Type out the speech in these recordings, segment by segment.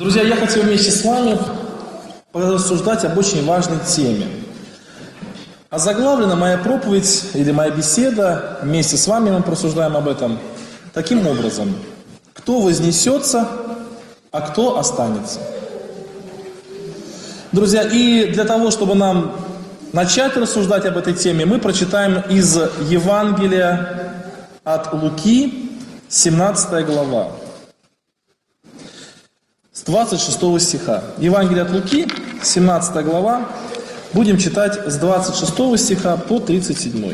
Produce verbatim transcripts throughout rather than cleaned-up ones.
Друзья, я хотел вместе с вами порассуждать об очень важной теме. Озаглавлена моя проповедь или моя беседа, вместе с вами мы порассуждаем об этом, таким образом. Кто вознесется, а кто останется? Друзья, и для того, чтобы нам начать рассуждать об этой теме, мы прочитаем из Евангелия от Луки, семнадцатая глава, с двадцать шестого стиха. Евангелие от Луки, семнадцатая глава, будем читать с двадцать шестого стиха по тридцать седьмой.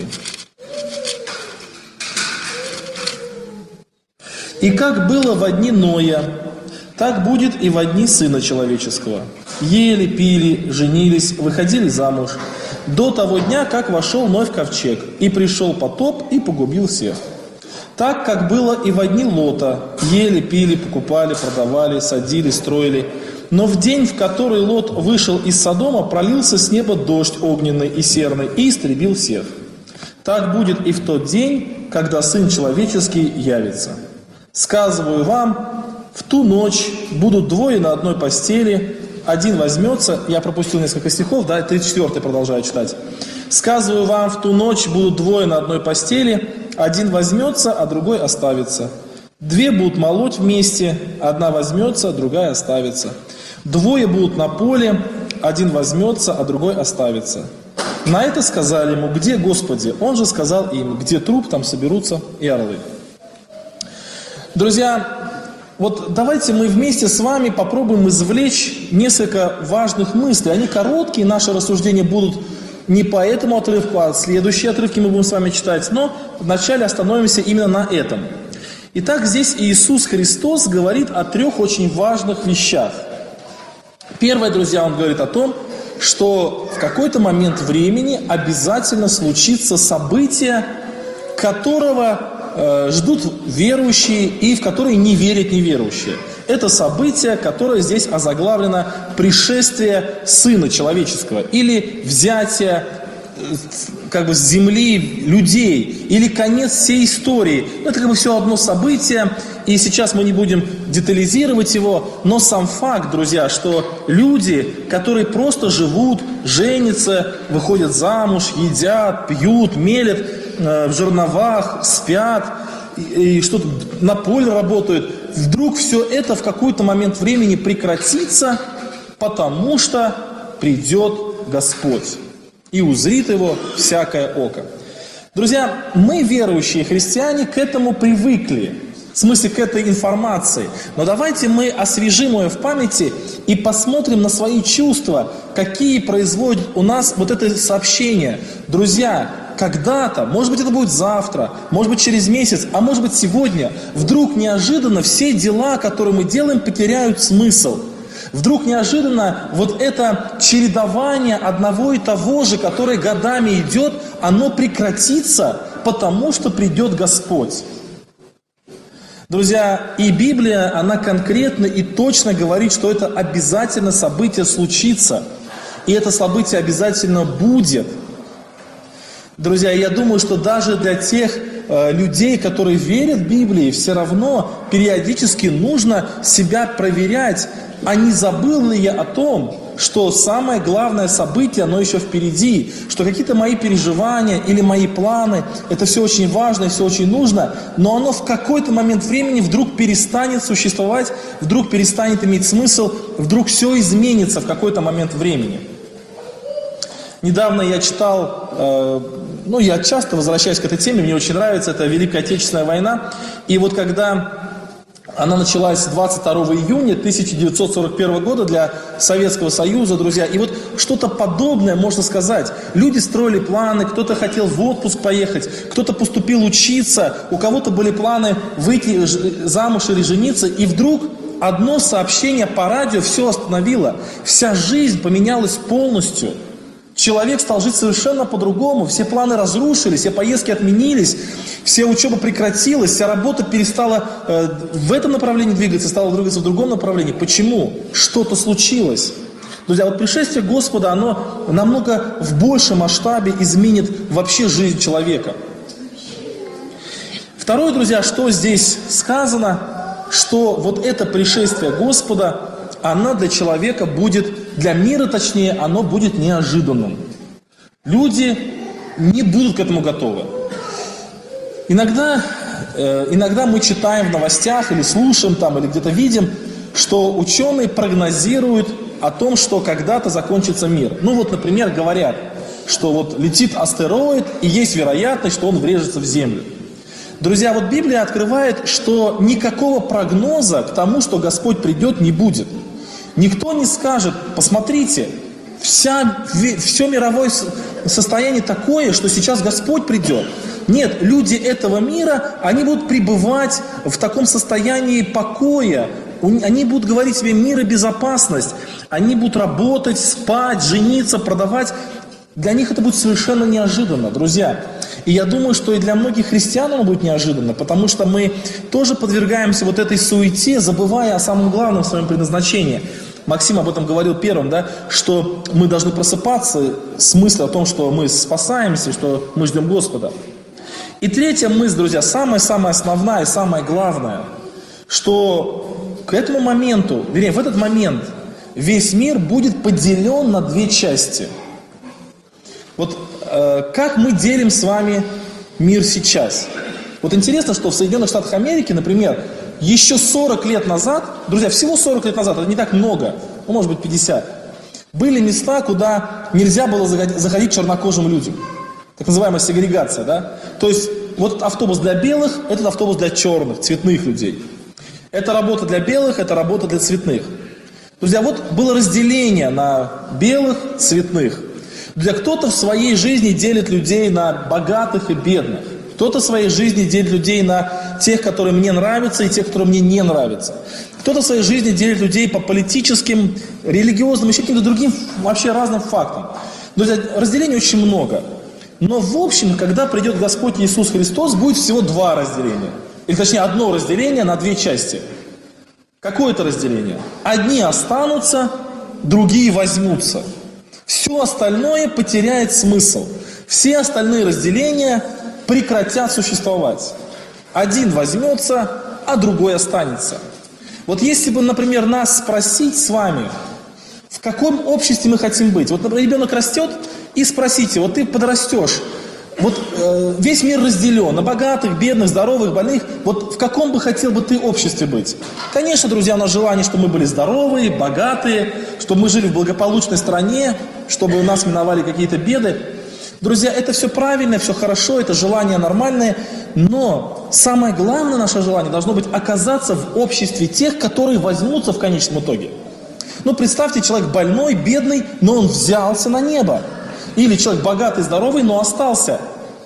«И как было во дни Ноя, так будет и во дни Сына Человеческого. Ели, пили, женились, выходили замуж, до того дня, как вошел Ной в ковчег, и пришел потоп и погубил всех. Так, как было и во дни Лота, ели, пили, покупали, продавали, садили, строили. Но в день, в который Лот вышел из Содома, пролился с неба дождь огненный и серный и истребил всех. Так будет и в тот день, когда Сын Человеческий явится. Сказываю вам, в ту ночь будут двое на одной постели, один возьмется, я пропустил несколько стихов, да, тридцать четвёртый продолжаю читать. Сказываю вам, в ту ночь будут двое на одной постели, один возьмется, а другой оставится. Две будут молоть вместе, одна возьмется, другая оставится. Двое будут на поле, один возьмется, а другой оставится. На это сказали ему: где, Господи? Он же сказал им: где труп, там соберутся и орлы. Друзья, вот давайте мы вместе с вами попробуем извлечь несколько важных мыслей. Они короткие, наши рассуждения будут не по этому отрывку, а следующие отрывки мы будем с вами читать, но вначале остановимся именно на этом. Итак, здесь Иисус Христос говорит о трех очень важных вещах. Первое, друзья, Он говорит о том, что в какой-то момент времени обязательно случится событие, которого э, ждут верующие и в которое не верят неверующие. Это событие, которое здесь озаглавлено «Пришествие Сына Человеческого» или «Взятие как бы с земли людей» или «Конец всей истории». Это как бы все одно событие, и сейчас мы не будем детализировать его, но сам факт, друзья, что люди, которые просто живут, женятся, выходят замуж, едят, пьют, мелят э, в жерновах, спят, и что-то на поле работают, вдруг все это в какой-то момент времени прекратится, потому что придет Господь и узрит его всякое око. Друзья, мы, верующие христиане, к этому привыкли, в смысле к этой информации. Но давайте мы освежим ее в памяти и посмотрим на свои чувства, какие производят у нас вот это сообщение. Друзья, когда-то, может быть, это будет завтра, может быть, через месяц, а может быть, сегодня, вдруг неожиданно все дела, которые мы делаем, потеряют смысл. Вдруг неожиданно вот это чередование одного и того же, которое годами идет, оно прекратится, потому что придет Господь. Друзья, и Библия, она конкретно и точно говорит, что это обязательно событие случится, и это событие обязательно будет. Друзья, я думаю, что даже для тех э, людей, которые верят в Библии, все равно периодически нужно себя проверять, а не забыл ли я о том, что самое главное событие, оно еще впереди, что какие-то мои переживания или мои планы, это все очень важно и все очень нужно, но оно в какой-то момент времени вдруг перестанет существовать, вдруг перестанет иметь смысл, вдруг все изменится в какой-то момент времени. Недавно я читал, э, ну я часто возвращаюсь к этой теме, мне очень нравится, это Великая Отечественная война. И вот когда она началась двадцать второго июня тысяча девятьсот сорок первого года для Советского Союза, друзья, и вот что-то подобное можно сказать. Люди строили планы, кто-то хотел в отпуск поехать, кто-то поступил учиться, у кого-то были планы выйти замуж или жениться, и вдруг одно сообщение по радио все остановило. Вся жизнь поменялась полностью. Человек стал жить совершенно по-другому, все планы разрушились, все поездки отменились, вся учеба прекратилась, вся работа перестала э, в этом направлении двигаться, стала двигаться в другом направлении. Почему? Что-то случилось. Друзья, вот пришествие Господа, оно намного в большем масштабе изменит вообще жизнь человека. Второе, друзья, что здесь сказано, что вот это пришествие Господа, она для человека будет, для мира точнее, оно будет неожиданным. Люди не будут к этому готовы. Иногда, э, иногда мы читаем в новостях или слушаем там, или где-то видим, что ученые прогнозируют о том, что когда-то закончится мир. Ну вот, например, говорят, что вот летит астероид, и есть вероятность, что он врежется в Землю. Друзья, вот Библия открывает, что никакого прогноза к тому, что Господь придет, не будет. Никто не скажет: посмотрите, вся, все мировое состояние такое, что сейчас Господь придет. Нет, люди этого мира, они будут пребывать в таком состоянии покоя. Они будут говорить себе мир и безопасность. Они будут работать, спать, жениться, продавать. Для них это будет совершенно неожиданно, друзья. И я думаю, что и для многих христиан оно будет неожиданно, потому что мы тоже подвергаемся вот этой суете, забывая о самом главном в своем предназначении. Максим об этом говорил первым, да, что мы должны просыпаться с мыслью о том, что мы спасаемся, что мы ждем Господа. И третья мысль, друзья, самая-самая основная и самая главная, что к этому моменту, вернее, в этот момент весь мир будет поделен на две части. Вот э, как мы делим с вами мир сейчас? Вот интересно, что в Соединенных Штатах Америки, например, еще сорок лет назад, друзья, всего сорок лет назад, это не так много, ну, может быть, пятьдесят, были места, куда нельзя было заходить чернокожим людям. Так называемая сегрегация, да? То есть, вот этот автобус для белых, этот автобус для черных, цветных людей. Это работа для белых, это работа для цветных. Друзья, вот было разделение на белых, цветных. Для кто-то в своей жизни делит людей на богатых и бедных. Кто-то в своей жизни делит людей на тех, которые мне нравятся, и тех, которые мне не нравятся. Кто-то в своей жизни делит людей по политическим, религиозным, еще каким-то другим вообще разным фактам. Друзья, разделений очень много. Но в общем, когда придет Господь Иисус Христос, будет всего два разделения. Или точнее, одно разделение на две части. Какое это разделение? Одни останутся, другие возьмутся. Все остальное потеряет смысл. Все остальные разделения прекратят существовать. Один возьмется, а другой останется. Вот если бы, например, нас спросить с вами, в каком обществе мы хотим быть. Вот, например, ребенок растет, и спросите, вот ты подрастешь, вот э, весь мир разделен на богатых, бедных, здоровых, больных. Вот в каком бы хотел бы ты обществе быть? Конечно, друзья, у нас желание, чтобы мы были здоровые, богатые, чтобы мы жили в благополучной стране, чтобы у нас миновали какие-то беды. Друзья, это все правильно, все хорошо, это желание нормальное, но самое главное наше желание должно быть оказаться в обществе тех, которые возьмутся в конечном итоге. Ну, представьте, человек больной, бедный, но он взялся на небо. Или человек богатый, здоровый, но остался.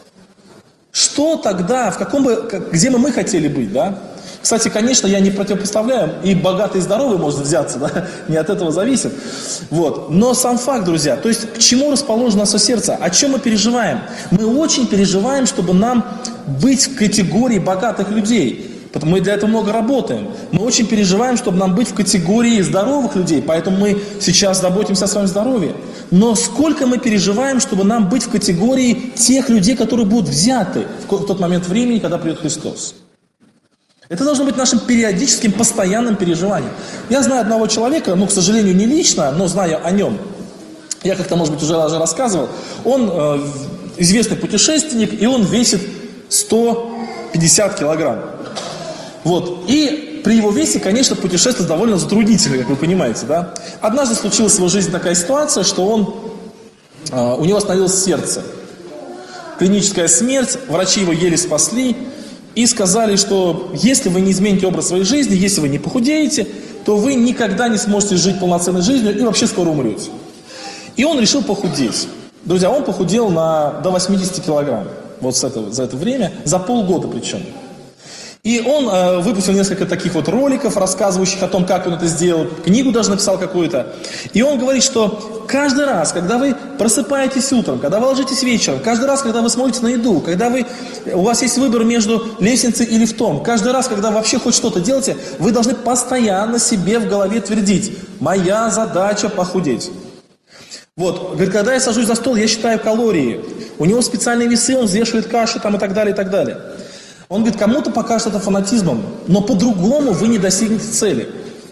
Что тогда, в каком бы, где бы мы хотели быть, да? Кстати, конечно, я не противопоставляю, и богатый, и здоровый может взяться, да? Не от этого зависит. Вот. Но сам факт, друзья, то есть к чему расположено наше сердце, о чем мы переживаем? Мы очень переживаем, чтобы нам быть в категории богатых людей. Потому мы для этого много работаем. Мы очень переживаем, чтобы нам быть в категории здоровых людей, поэтому мы сейчас заботимся о своем здоровье. Но сколько мы переживаем, чтобы нам быть в категории тех людей, которые будут взяты в тот момент времени, когда придет Христос. Это должно быть нашим периодическим, постоянным переживанием. Я знаю одного человека, ну, к сожалению, не лично, но знаю о нем. Я как-то, может быть, уже даже рассказывал. Он э, известный путешественник, и он весит сто пятьдесят килограмм. Вот. И при его весе, конечно, путешествие довольно затруднительно, как вы понимаете, да. Однажды случилась в его жизни такая ситуация, что он, э, у него остановилось сердце. Клиническая смерть, врачи его еле спасли. И сказали, что если вы не измените образ своей жизни, если вы не похудеете, то вы никогда не сможете жить полноценной жизнью и вообще скоро умрете. И он решил похудеть. Друзья, он похудел на, до восьмидесяти килограмм вот с этого, за это время, за полгода причем. И он э, выпустил несколько таких вот роликов, рассказывающих о том, как он это сделал, книгу даже написал какую-то. И он говорит, что каждый раз, когда вы просыпаетесь утром, когда вы ложитесь вечером, каждый раз, когда вы смотрите на еду, когда вы, у вас есть выбор между лестницей и лифтом, каждый раз, когда вы вообще хоть что-то делаете, вы должны постоянно себе в голове твердить: моя задача похудеть. Вот, говорит, когда я сажусь за стол, я считаю калории. У него специальные весы, он взвешивает кашу там и так далее, и так далее. Он говорит, кому-то покажется это фанатизмом, но по-другому вы не достигнете цели.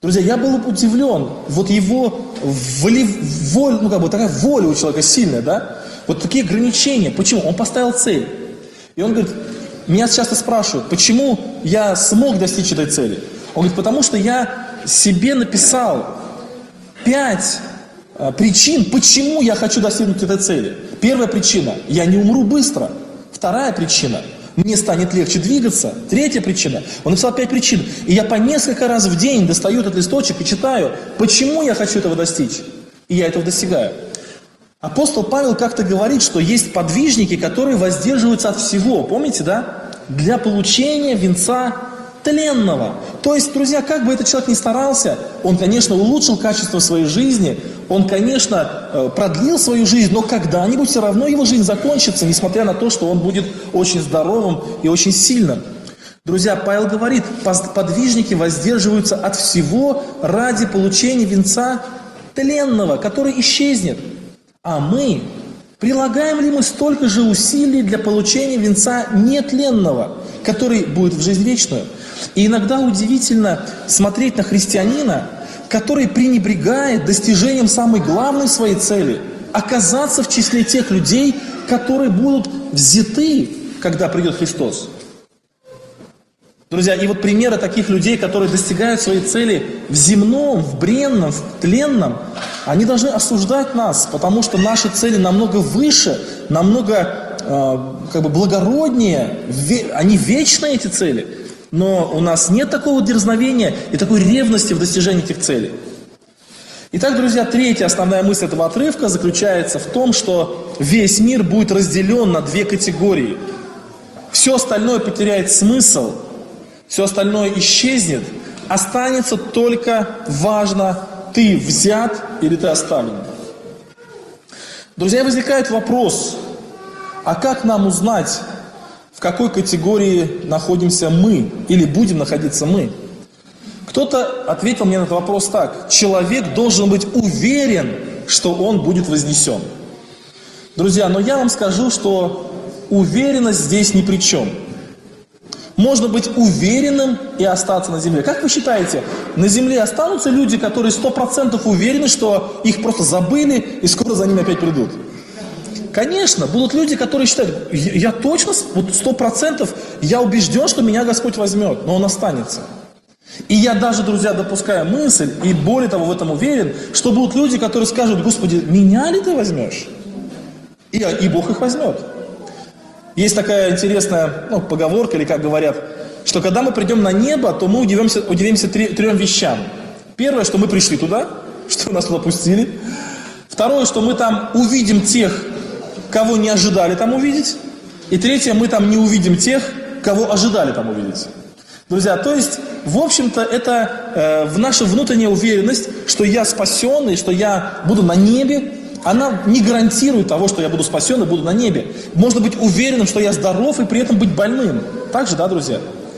Друзья, я был удивлен, вот его воли, воль, ну как бы такая воля у человека сильная, да? Вот такие ограничения. Почему? Он поставил цель. И он говорит, меня часто спрашивают, почему я смог достичь этой цели? Он говорит, потому что я себе написал пять а, причин, почему я хочу достигнуть этой цели. Первая причина, я не умру быстро. Вторая причина, мне станет легче двигаться. Третья причина, он написал пять причин. И я по несколько раз в день достаю этот листочек и читаю, почему я хочу этого достичь. И я этого достигаю. Апостол Павел как-то говорит, что есть подвижники, которые воздерживаются от всего. Помните, да? Для получения венца тленного. То есть, друзья, как бы этот человек ни старался, он, конечно, улучшил качество своей жизни, он, конечно, продлил свою жизнь, но когда-нибудь все равно его жизнь закончится, несмотря на то, что он будет очень здоровым и очень сильным. Друзья, Павел говорит, подвижники воздерживаются от всего ради получения венца тленного, который исчезнет. А мы, прилагаем ли мы столько же усилий для получения венца нетленного, который будет в жизнь вечную? И иногда удивительно смотреть на христианина, который пренебрегает достижением самой главной своей цели – оказаться в числе тех людей, которые будут взяты, когда придет Христос. Друзья, и вот примеры таких людей, которые достигают своей цели в земном, в бренном, в тленном, они должны осуждать нас, потому что наши цели намного выше, намного э, как бы благороднее, ве, они вечные, эти цели, но у нас нет такого дерзновения и такой ревности в достижении этих целей. Итак, друзья, третья основная мысль этого отрывка заключается в том, что весь мир будет разделен на две категории. Все остальное потеряет смысл, все остальное исчезнет, останется только важно, ты взят или ты оставлен. Друзья, возникает вопрос, а как нам узнать, в какой категории находимся мы или будем находиться мы? Кто-то ответил мне на этот вопрос так: человек должен быть уверен, что он будет вознесен. Друзья, но я вам скажу, что уверенность здесь ни при чем. Можно быть уверенным и остаться на земле. Как вы считаете, на земле останутся люди, которые сто процентов уверены, что их просто забыли и скоро за ними опять придут? Конечно, будут люди, которые считают, я, я точно, вот сто процентов, я убежден, что меня Господь возьмет, но Он останется. И я даже, друзья, допускаю мысль, и более того, в этом уверен, что будут люди, которые скажут: Господи, меня ли ты возьмешь? И, и Бог их возьмет. Есть такая интересная ну, поговорка, или как говорят, что когда мы придем на небо, то мы удивимся, удивимся три, трем вещам. Первое, что мы пришли туда, что нас туда пустили. Второе, что мы там увидим тех, кого не ожидали там увидеть. И третье, мы там не увидим тех, кого ожидали там увидеть. Друзья, то есть, в общем-то, это э, в наша внутренняя уверенность, что я спасен и что я буду на небе, она не гарантирует того, что я буду спасен и буду на небе. Можно быть уверенным, что я здоров и при этом быть больным. Так же, да, друзья?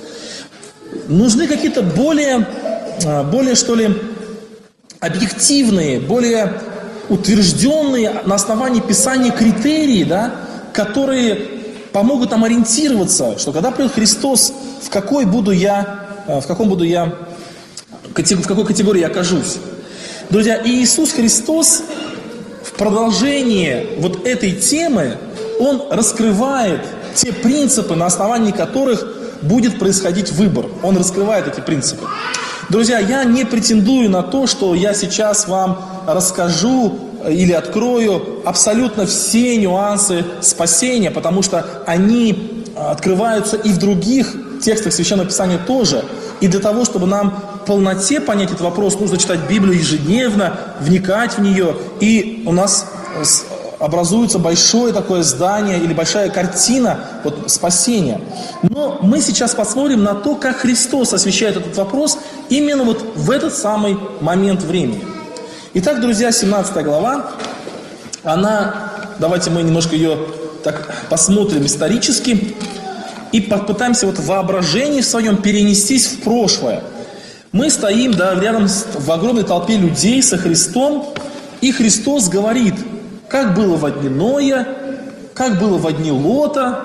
Нужны какие-то более, более, что ли, объективные, более утвержденные на основании Писания критерии, да, которые помогут нам ориентироваться, что когда придет Христос, в какой буду я, в каком буду я, в какой категории я окажусь. Друзья, Иисус Христос в продолжении вот этой темы, Он раскрывает те принципы, на основании которых будет происходить выбор. Он раскрывает эти принципы. Друзья, я не претендую на то, что я сейчас вам расскажу или открою абсолютно все нюансы спасения, потому что они открываются и в других текстах Священного Писания тоже. И для того, чтобы нам в полноте понять этот вопрос, нужно читать Библию ежедневно, вникать в нее, и у нас образуется большое такое здание или большая картина вот, спасения. Но мы сейчас посмотрим на то, как Христос освещает этот вопрос именно вот в этот самый момент времени. Итак, друзья, семнадцатая глава, она, давайте мы немножко ее так посмотрим исторически и попытаемся вот в воображении в своем перенестись в прошлое. Мы стоим, да, рядом с, в огромной толпе людей со Христом, и Христос говорит, как было во дни Ноя, как было во дни Лота,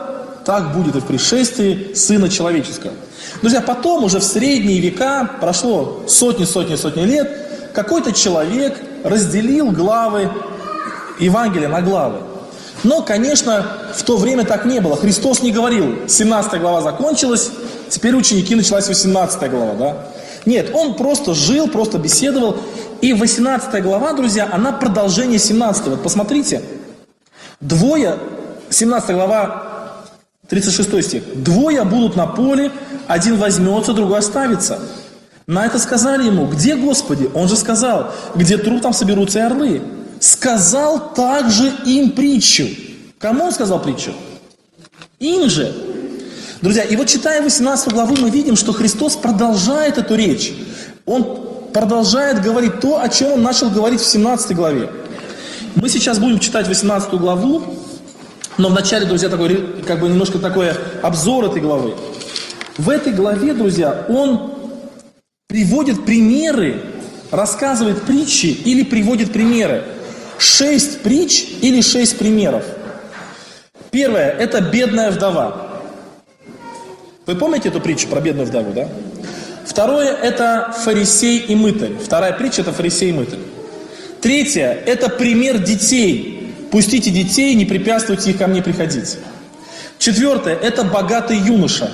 так будет и в пришествии Сына Человеческого. Друзья, потом уже в средние века, прошло сотни, сотни, сотни лет, какой-то человек разделил главы Евангелия на главы. Но, конечно, в то время так не было. Христос не говорил, семнадцатая глава закончилась, теперь ученики, началась восемнадцатая глава, да? Нет, он просто жил, просто беседовал. И восемнадцатая глава, друзья, она продолжение семнадцатой. Вот посмотрите, двое, семнадцатая глава, тридцать шестой стих. «Двое будут на поле, один возьмется, другой оставится». На это сказали ему: «Где, Господи?» Он же сказал: «Где труп, там соберутся и орлы». Сказал также им притчу. Кому он сказал притчу? Им же. Друзья, и вот читая восемнадцатую главу, мы видим, что Христос продолжает эту речь. Он продолжает говорить то, о чем он начал говорить в семнадцатой главе. Мы сейчас будем читать восемнадцатую главу, но вначале, друзья, такой, как бы немножко такой обзор этой главы. В этой главе, друзья, он приводит примеры, рассказывает притчи или приводит примеры. Шесть притч или шесть примеров. Первое – это бедная вдова. Вы помните эту притчу про бедную вдову, да? Второе – это фарисей и мытарь. Вторая притча – это фарисей и мытарь. Третье – это пример детей. Пустите детей, не препятствуйте их ко мне приходить. Четвертое – это богатый юноша.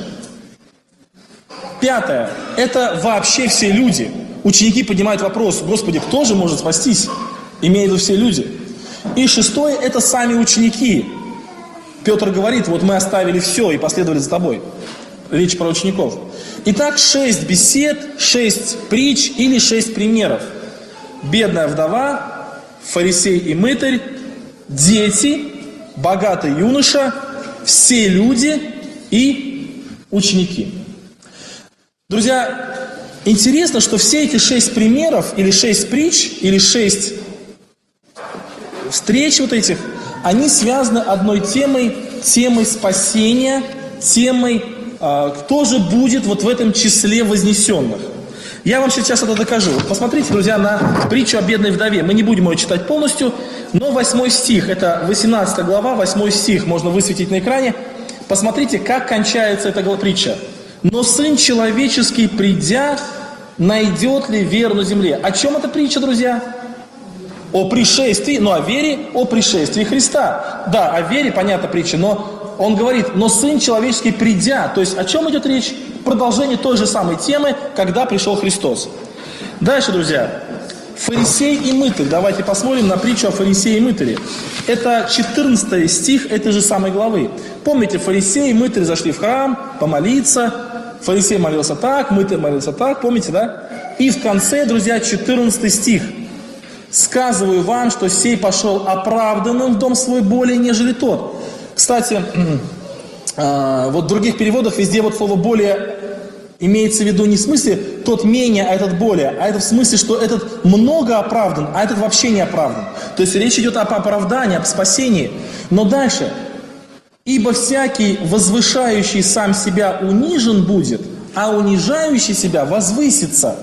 Пятое – это вообще все люди. Ученики поднимают вопрос: Господи, кто же может спастись? Имея в виду все люди. И шестое – это сами ученики. Петр говорит: вот мы оставили все и последовали за тобой. Речь про учеников. Итак, шесть бесед, шесть притч или шесть примеров. Бедная вдова, фарисей и мытарь, дети, богатый юноша, все люди и ученики. Друзья, интересно, что все эти шесть примеров, или шесть притч, или шесть встреч вот этих, они связаны одной темой, темой спасения, темой, э, кто же будет вот в этом числе вознесенных. Я вам сейчас это докажу. Посмотрите, друзья, на притчу о бедной вдове. Мы не будем ее читать полностью, но восьмой стих, это восемнадцатая глава, восьмой стих, можно высветить на экране. Посмотрите, как кончается эта притча. «Но Сын Человеческий, придя, найдет ли веру на земле?» О чем эта притча, друзья? О пришествии, ну о вере, о пришествии Христа. Да, о вере, понятно, притча, но он говорит: «Но Сын Человеческий, придя». То есть о чем идет речь? Продолжение той же самой темы, когда пришел Христос. Дальше, друзья. Фарисей и мытарь. Давайте посмотрим на притчу о фарисее и мытаре. Это четырнадцатый стих этой же самой главы. Помните, фарисей и мытарь зашли в храм помолиться. Фарисей молился так, мытарь молился так. Помните, да? И в конце, друзья, четырнадцатый стих. «Сказываю вам, что сей пошел оправданным в дом свой более, нежели тот». Кстати, вот в других переводах везде вот слово «более» имеется в виду не в смысле тот менее, а этот более, а это в смысле, что этот много оправдан, а этот вообще не оправдан. То есть речь идет об оправдании, об спасении. Но дальше. «Ибо всякий, возвышающий сам себя, унижен будет, а унижающий себя возвысится».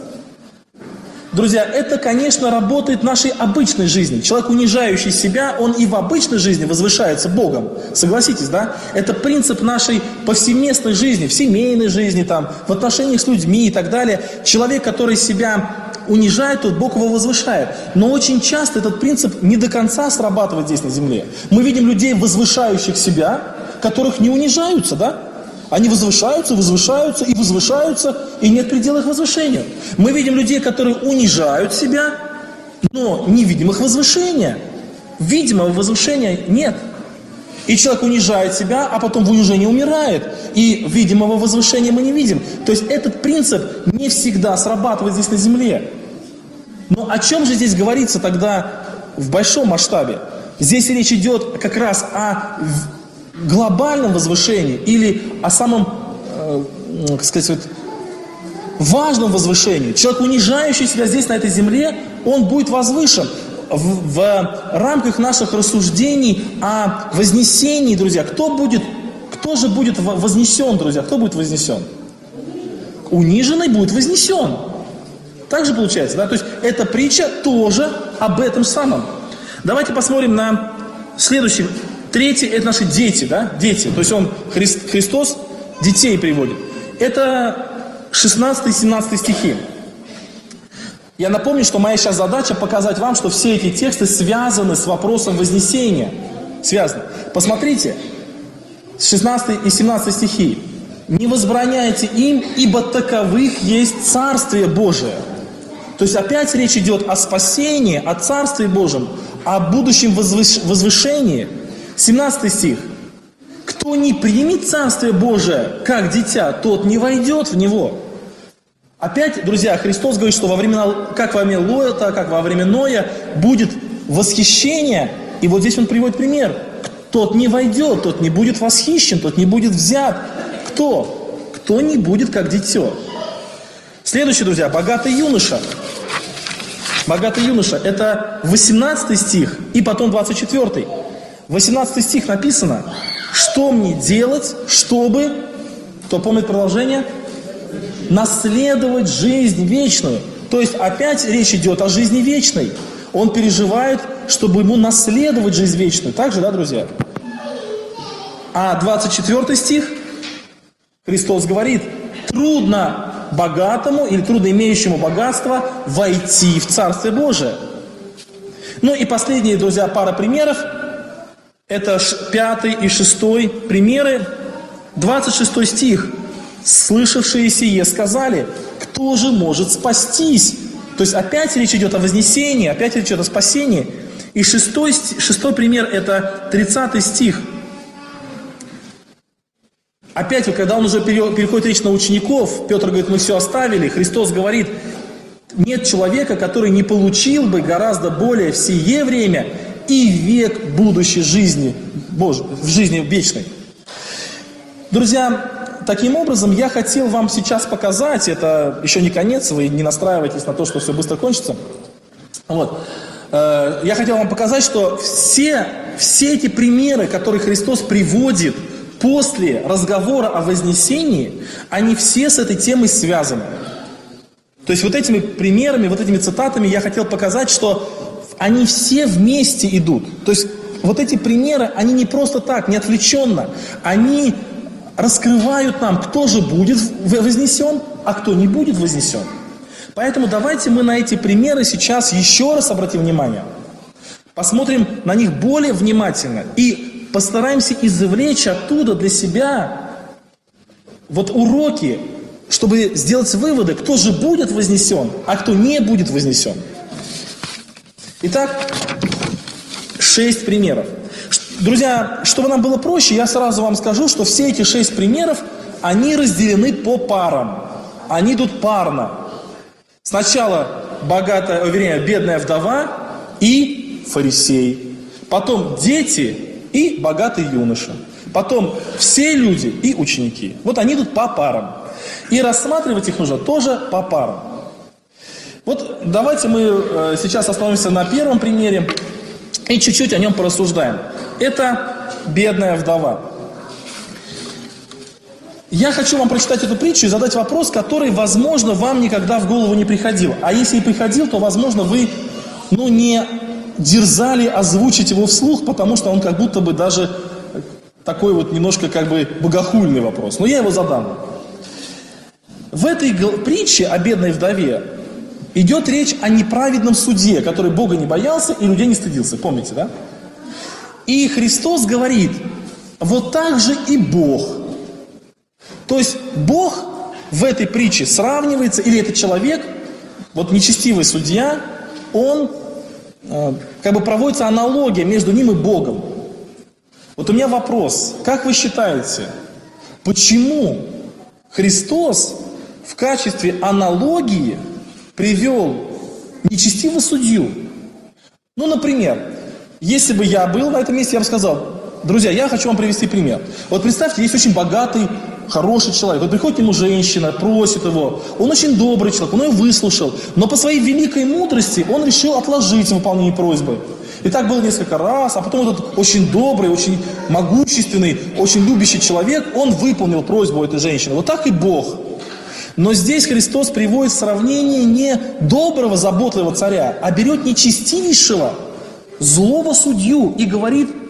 Друзья, это, конечно, работает в нашей обычной жизни. Человек, унижающий себя, он и в обычной жизни возвышается Богом. Согласитесь, да? Это принцип нашей повсеместной жизни, в семейной жизни, там, в отношениях с людьми и так далее. Человек, который себя унижает, тот Бог его возвышает. Но очень часто этот принцип не до конца срабатывает здесь на земле. Мы видим людей, возвышающих себя, которых не унижаются, да? Они возвышаются, возвышаются и возвышаются, и нет предела их возвышению. Мы видим людей, которые унижают себя, но не видим их возвышения. Видимого возвышения нет. И человек унижает себя, а потом в унижении умирает. И видимого возвышения мы не видим. То есть этот принцип не всегда срабатывает здесь на земле. Но о чем же здесь говорится тогда в большом масштабе? Здесь речь идет как раз о глобальном возвышении или о самом, э, как сказать, вот, важном возвышении. Человек, унижающий себя здесь, на этой земле, он будет возвышен. В, в рамках наших рассуждений о вознесении, друзья, кто будет, кто же будет вознесен, друзья, кто будет вознесен? Униженный будет вознесен. Так же получается, да? То есть эта притча тоже об этом самом. Давайте посмотрим на следующий Третье – это наши дети, да, дети. То есть он, Христ, Христос детей приводит. Это шестнадцатый и семнадцатый стихи. Я напомню, что моя сейчас задача показать вам, что все эти тексты связаны с вопросом Вознесения. Связаны. Посмотрите, шестнадцатый и семнадцатый стихи. «Не возбраняйте им, ибо таковых есть Царствие Божие». То есть опять речь идет о спасении, о Царстве Божьем, о будущем возвышении. семнадцатый стих. «Кто не примет Царствие Божие, как дитя, тот не войдет в него». Опять, друзья, Христос говорит, что во времена, как во время Лота, как во время Ноя, будет восхищение. И вот здесь он приводит пример. Тот не войдет, тот не будет восхищен, тот не будет взят. Кто? Кто не будет, как дитё. Следующий, друзья, богатый юноша. Богатый юноша, это восемнадцатый стих и потом двадцать четвёртый. восемнадцатый стих написано: «Что мне делать, чтобы...» Кто помнит продолжение? «Наследовать жизнь вечную». То есть опять речь идет о жизни вечной. Он переживает, чтобы ему наследовать жизнь вечную. Так же, да, друзья? А двадцать четвёртый стих Христос говорит: трудно богатому или трудно имеющему богатство войти в Царствие Божие. Ну и последние, друзья, пара примеров. Это пятый и шестой примеры. двадцать шестой стих. «Слышавшие сие сказали: кто же может спастись?» То есть опять речь идет о вознесении, опять речь идет о спасении. И шестой, шестой пример – это тридцатый стих. Опять, вот, когда он уже переходит речь на учеников, Петр говорит: мы все оставили. Христос говорит: нет человека, который не получил бы гораздо более в сие время и век будущей жизни, Божьей, в жизни вечной. Друзья, таким образом, я хотел вам сейчас показать, это еще не конец, вы не настраивайтесь на то, что все быстро кончится. Вот. Я хотел вам показать, что все, все эти примеры, которые Христос приводит после разговора о Вознесении, они все с этой темой связаны. То есть вот этими примерами, вот этими цитатами я хотел показать, что они все вместе идут. То есть вот эти примеры, они не просто так, не отвлеченно, они раскрывают нам, кто же будет вознесен, а кто не будет вознесен. Поэтому давайте мы на эти примеры сейчас еще раз обратим внимание. Посмотрим на них более внимательно и постараемся извлечь оттуда для себя вот уроки, чтобы сделать выводы, кто же будет вознесен, а кто не будет вознесен. Итак, шесть примеров. Друзья, чтобы нам было проще, я сразу вам скажу, что все эти шесть примеров, они разделены по парам. Они идут парно. Сначала богатая, вернее, бедная вдова и фарисей. Потом дети и богатый юноша. Потом все люди и ученики. Вот они идут по парам. И рассматривать их нужно тоже по парам. Вот давайте мы сейчас остановимся на первом примере и чуть-чуть о нем порассуждаем. Это бедная вдова. Я хочу вам прочитать эту притчу и задать вопрос, который, возможно, вам никогда в голову не приходил. А если и приходил, то, возможно, вы, ну, не дерзали озвучить его вслух, потому что он как будто бы даже такой вот немножко как бы богохульный вопрос. Но я его задам. В этой притче о бедной вдове идет речь о неправедном судье, который Бога не боялся и людей не стыдился. Помните, да? И Христос говорит: вот так же и Бог. То есть Бог в этой притче сравнивается, или это человек, вот нечестивый судья, он, э, как бы проводится аналогия между ним и Богом. Вот у меня вопрос: как вы считаете, почему Христос в качестве аналогии привел нечестивого судью? Ну, например, если бы я был на этом месте, я бы сказал: друзья, я хочу вам привести пример. Вот представьте, есть очень богатый, хороший человек. Вот приходит к нему женщина, просит его. Он очень добрый человек, он ее выслушал. Но по своей великой мудрости он решил отложить выполнение просьбы. И так было несколько раз. А потом этот очень добрый, очень могущественный, очень любящий человек, он выполнил просьбу этой женщины. Вот так и Бог. Но здесь Христос приводит сравнение не доброго, заботливого царя, а берет нечестивейшего, злого судью и говорит: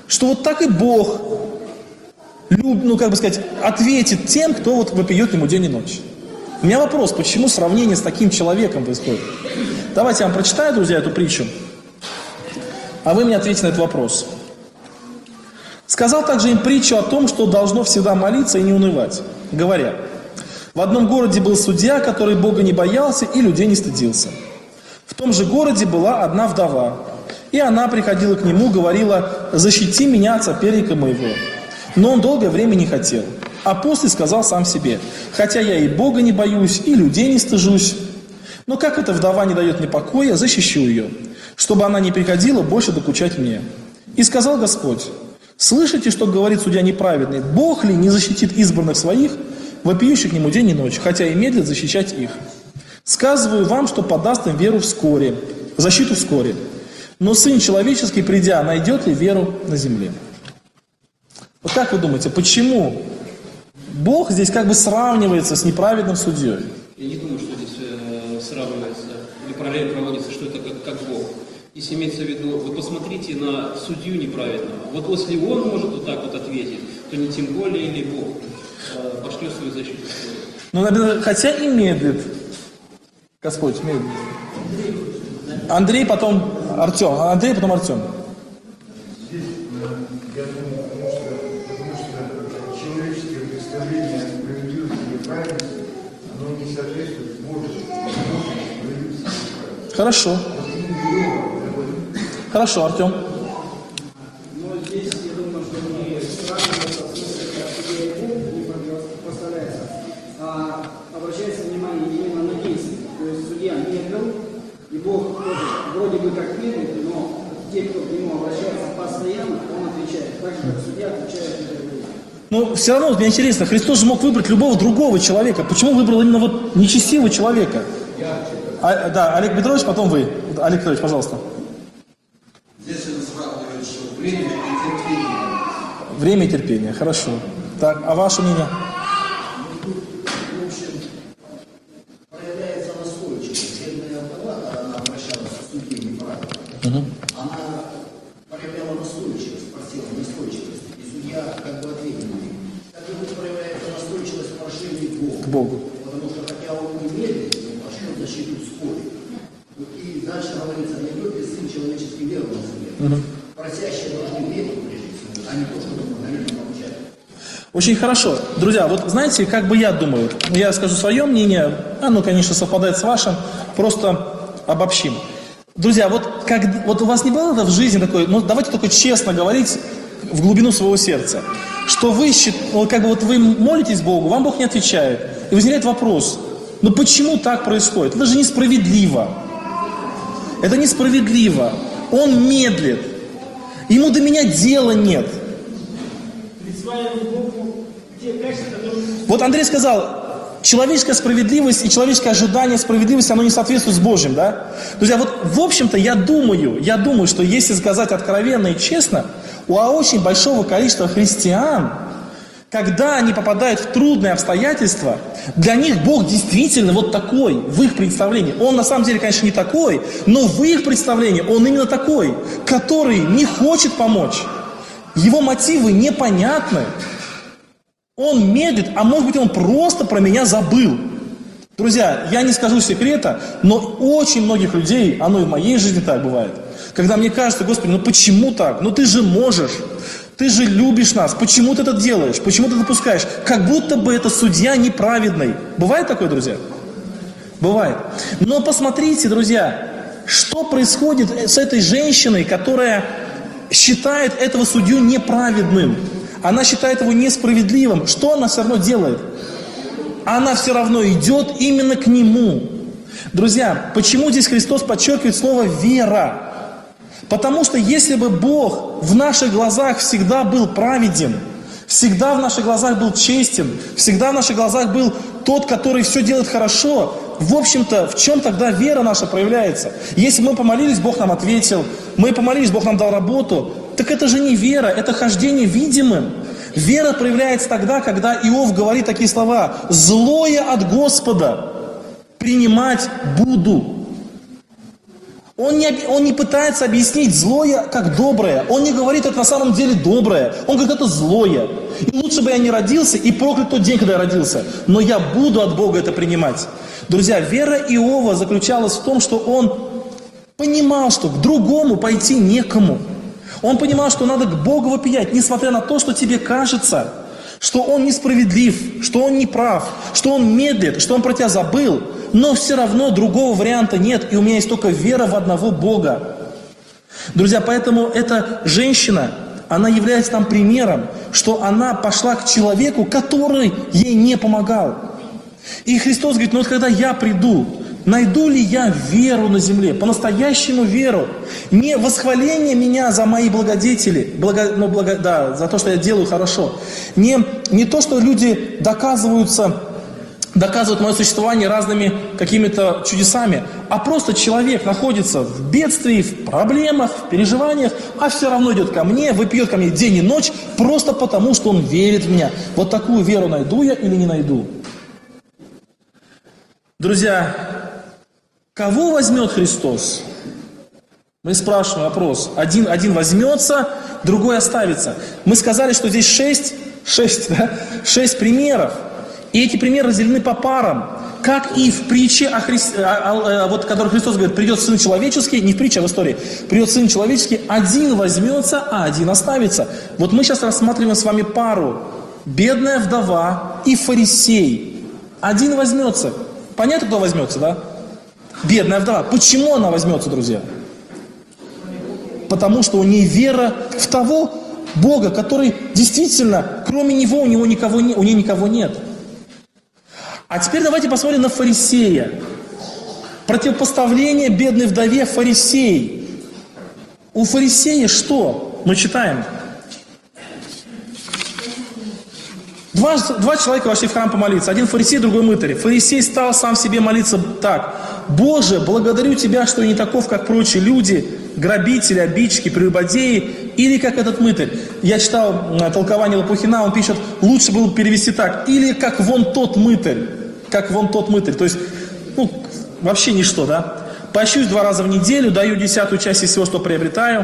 что вот так и Бог, люб, ну как бы сказать, ответит тем, кто вот вопиет ему день и ночь. У меня вопрос, почему сравнение с таким человеком происходит? Давайте я вам прочитаю, друзья, эту притчу, а вы мне ответите на этот вопрос. Сказал также им притчу о том, что должно всегда молиться и не унывать, говоря: в одном городе был судья, который Бога не боялся и людей не стыдился. В том же городе была одна вдова, и она приходила к нему, говорила: защити меня от соперника моего. Но он долгое время не хотел. А после сказал сам себе: хотя я и Бога не боюсь, и людей не стыжусь, но как эта вдова не дает мне покоя, защищу ее, чтобы она не приходила больше докучать мне. И сказал Господь: слышите, что говорит судья неправедный? Бог ли не защитит избранных своих, вопиющих к нему день и ночь, хотя и медлит защищать их? Сказываю вам, что подаст им веру вскоре, защиту вскоре. Но Сын Человеческий, придя, найдет ли веру на земле? Вот как вы думаете, почему Бог здесь как бы сравнивается с неправедным судьей? Я не думаю, что здесь э, сравнивается или параллель проводится, что это как, как Бог. Если имеется в виду, вы посмотрите на судью неправедного. Вот если он может вот так вот ответить, то не тем более или Бог э, пошлет свою защиту. Ну, например, хотя и медлит. Господь медлит. Андрей, потом Артем. Андрей, потом Артем. Здесь, я думаю, потому что, потому что человеческое представление о справедливости и правильности, оно не соответствует Божьей справедливости и правильности. Хорошо. Хорошо, Артем. Но здесь, я думаю, что не сравнивается в смысле, как судья и Бог не поставляется, а обращается внимание именно на действие. То есть судья медлил, и Бог тоже вроде бы как медлит, но те, кто к нему обращается постоянно, он отвечает. Так же, как судья отвечает на это. Ну, все равно, мне интересно, Христос же мог выбрать любого другого человека. Почему выбрал именно вот нечестивого человека? А, да, Олег Петрович, потом вы. Олег Петрович, пожалуйста. Здесь он сравнивает, что время и терпение. Время и терпение, хорошо. Так, а ваше мнение? В общем, проявляется настойчивость. Бедная вдова, когда она обращалась к судье неправильно, Угу. она проявляла настойчивость, просила настойчивость. И судья как бы ответил ей. Так и вот проявляется настойчивость в прошении к Богу. К Богу. Потому что хотя он не медлит, но пошлет защиту вскоре. И дальше говорится: найдет ли Сын Человеческий веру на земле. Угу. Просящие должны верить прежде всего, а не то, что мгновенно получать. Очень хорошо. Друзья, вот знаете, как бы я думаю, я скажу свое мнение, оно, конечно, совпадает с вашим, просто обобщим. Друзья, вот, как, вот у вас не было это в жизни такое, ну давайте только честно говорить в глубину своего сердца, что вы, вот, как бы вот вы молитесь Богу, вам Бог не отвечает, и возникает вопрос: ну почему так происходит? Это же несправедливо. Это несправедливо. Он медлит. Ему до меня дела нет. Вот Андрей сказал, человеческая справедливость и человеческое ожидание справедливости, оно не соответствует с Божьим, да? Друзья, вот в общем-то я думаю, я думаю, что если сказать откровенно и честно, у очень большого количества христиан, когда они попадают в трудные обстоятельства, для них Бог действительно вот такой, в их представлении. Он на самом деле, конечно, не такой, но в их представлении Он именно такой, который не хочет помочь. Его мотивы непонятны. Он медлит, а может быть он просто про меня забыл. Друзья, я не скажу секрета, но очень многих людей, оно и в моей жизни так бывает, когда мне кажется: Господи, ну почему так? Ну ты же можешь. Ты же любишь нас, почему ты это делаешь, почему ты допускаешь? Как будто бы это судья неправедный. Бывает такое, друзья? Бывает. Но посмотрите, друзья, что происходит с этой женщиной, которая считает этого судью неправедным. Она считает его несправедливым. Что она все равно делает? Она все равно идет именно к нему. Друзья, почему здесь Христос подчеркивает слово «вера»? Потому что если бы Бог в наших глазах всегда был праведен, всегда в наших глазах был честен, всегда в наших глазах был тот, который все делает хорошо, в общем-то, в чем тогда вера наша проявляется? Если мы помолились, Бог нам ответил, мы помолились, Бог нам дал работу, так это же не вера, это хождение видимым. Вера проявляется тогда, когда Иов говорит такие слова: «Злое от Господа принимать буду». Он не, он не пытается объяснить злое как доброе. Он не говорит, это на самом деле доброе. Он говорит, это злое. И лучше бы я не родился и проклят тот день, когда я родился. Но я буду от Бога это принимать. Друзья, вера Иова заключалась в том, что он понимал, что к другому пойти некому. Он понимал, что надо к Богу вопиять, несмотря на то, что тебе кажется, что Он несправедлив, что Он не прав, что Он медлит, что Он про тебя забыл. Но все равно другого варианта нет, и у меня есть только вера в одного Бога. Друзья, поэтому эта женщина, она является там примером, что она пошла к человеку, который ей не помогал. И Христос говорит, ну вот когда я приду, найду ли я веру на земле, по-настоящему веру, не восхваление меня за мои благодетели, благо, ну, благо, да, за то, что я делаю хорошо, не, не то, что люди доказываются, доказывают мое существование разными какими-то чудесами, а просто человек находится в бедствии, в проблемах, в переживаниях, а все равно идет ко мне, выпьет ко мне день и ночь, просто потому, что он верит в меня. Вот такую веру найду я или не найду? Друзья, кого возьмет Христос? Мы спрашиваем вопрос. Один, один возьмется, другой оставится. Мы сказали, что здесь шесть, шесть, да? шесть примеров. И эти примеры разделены по парам. Как и в притче, о Христе, о, о, вот, который Христос говорит, придет Сын Человеческий, не в притче, а в истории, придет Сын Человеческий, один возьмется, а один оставится. Вот мы сейчас рассматриваем с вами пару. Бедная вдова и фарисей. Один возьмется. Понятно, кто возьмется, да? Бедная вдова. Почему она возьмется, друзья? Потому что у нее вера в того Бога, который действительно, кроме Него, у него никого не, у нее никого нет. А теперь давайте посмотрим на фарисея. Противопоставление бедной вдове фарисей. У фарисея что? Мы читаем. Два, два человека вошли в храм помолиться. Один фарисей, другой мытарь. Фарисей стал сам себе молиться так. «Боже, благодарю Тебя, что я не таков, как прочие люди, грабители, обидчики, прелюбодеи, или как этот мытарь». Я читал толкование Лопухина, он пишет, лучше было бы перевести так. «Или как вон тот мытарь». Как вон тот мытарь. То есть, ну, вообще ничто, да? «Пощусь два раза в неделю, даю десятую часть из всего, что приобретаю».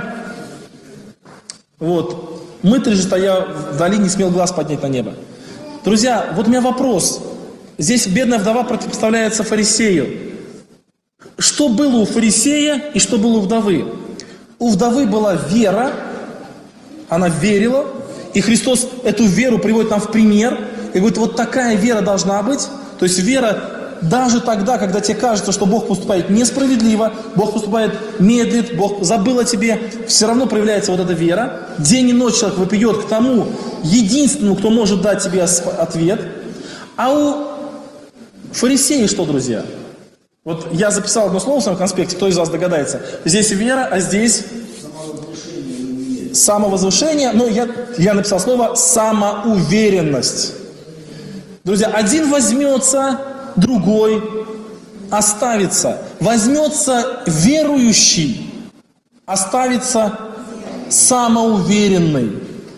Вот. Мытарь же, стоя вдали, не смел глаз поднять на небо. Друзья, вот у меня вопрос. Здесь бедная вдова противопоставляется фарисею. Что было у фарисея и что было у вдовы? У вдовы была вера, она верила, и Христос эту веру приводит нам в пример, и говорит, вот такая вера должна быть. То есть вера даже тогда, когда тебе кажется, что Бог поступает несправедливо, Бог поступает медлит, Бог забыл о тебе, все равно проявляется вот эта вера. День и ночь человек вопиет к тому единственному, кто может дать тебе ответ. А у фарисеев что, друзья? Вот я записал одно слово в своем конспекте, кто из вас догадается. Здесь вера, а здесь самовозвышение. Но я, я написал слово самоуверенность. Друзья, один возьмется, другой оставится. Возьмется верующий, оставится самоуверенный.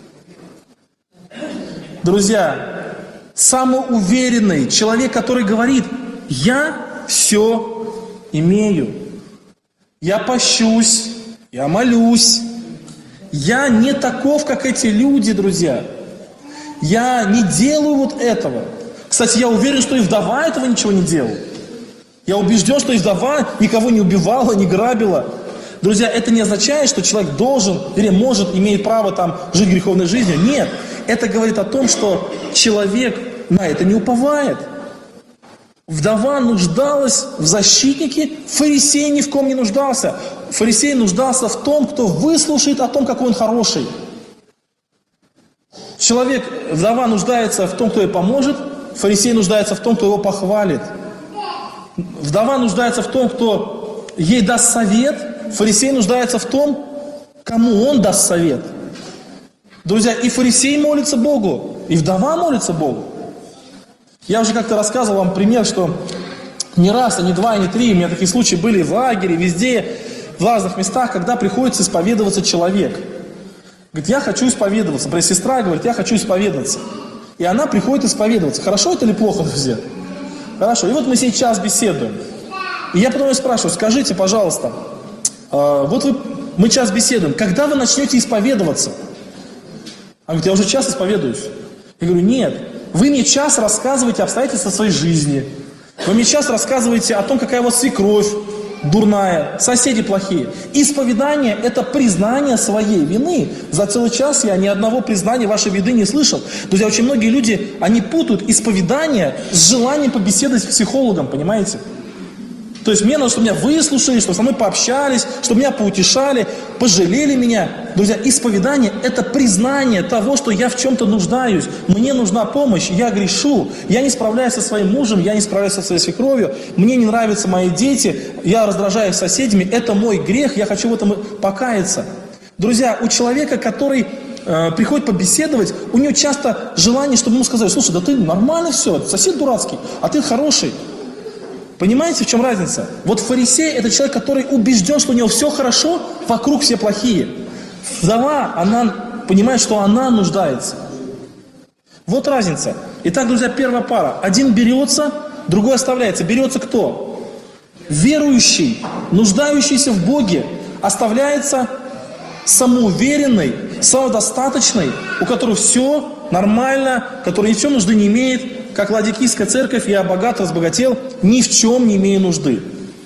Друзья, самоуверенный человек, который говорит, я все имею, я пощусь, я молюсь, я не таков, как эти люди, друзья. Я не делаю вот этого. Кстати, я уверен, что и вдова этого ничего не делала. Я убежден, что и вдова никого не убивала, не грабила. Друзья, это не означает, что человек должен или может, имеет право там жить греховной жизнью. Нет. Это говорит о том, что человек на это не уповает. Вдова нуждалась в защитнике, фарисей ни в ком не нуждался. Фарисей нуждался в том, кто выслушает о том, какой он хороший. Человек, вдова нуждается в том, кто ей поможет, фарисей нуждается в том, кто его похвалит. Вдова нуждается в том, кто ей даст совет, фарисей нуждается в том, кому он даст совет. Друзья, и фарисей молится Богу, и вдова молится Богу. Я уже как-то рассказывал вам пример, что не раз, а не два, а не три, у меня такие случаи были в лагере, везде, в разных местах, когда приходится исповедоваться человек. Говорит, я хочу исповедоваться. Например, сестра говорит, я хочу исповедоваться. И она приходит исповедоваться. Хорошо это или плохо, друзья? Хорошо. И вот мы сейчас беседуем. И я потом ее спрашиваю, скажите, пожалуйста, э, вот вы, мы час беседуем, когда вы начнете исповедоваться? Она говорит, я уже час исповедуюсь. Я говорю, нет, вы мне час рассказываете обстоятельства своей жизни. Вы мне час рассказываете о том, какая у вас свекровь дурная, соседи плохие. Исповедание – это признание своей вины. За целый час я ни одного признания вашей вины не слышал. Друзья, очень многие люди, они путают исповедание с желанием побеседовать с психологом, понимаете? То есть мне надо, чтобы меня выслушали, чтобы со мной пообщались, чтобы меня поутешали, пожалели меня. Друзья, исповедание – это признание того, что я в чем-то нуждаюсь. Мне нужна помощь, я грешу, я не справляюсь со своим мужем, я не справляюсь со своей свекровью, мне не нравятся мои дети, я раздражаю их соседями, это мой грех, я хочу в этом покаяться. Друзья, у человека, который э, приходит побеседовать, у него часто желание, чтобы ему сказали, слушай, да ты нормально все, сосед дурацкий, а ты хороший. Понимаете, в чем разница? Вот фарисей – это человек, который убежден, что у него все хорошо, вокруг все плохие. Вдова, она понимает, что она нуждается. Вот разница. Итак, друзья, первая пара. Один берется, другой оставляется. Берется кто? Верующий, нуждающийся в Боге. Оставляется самоуверенный, самодостаточный, у которого все нормально, который ни в чем нужды не имеет. Как Ладикийская церковь, я богат, разбогател, ни в чем не имею нужды.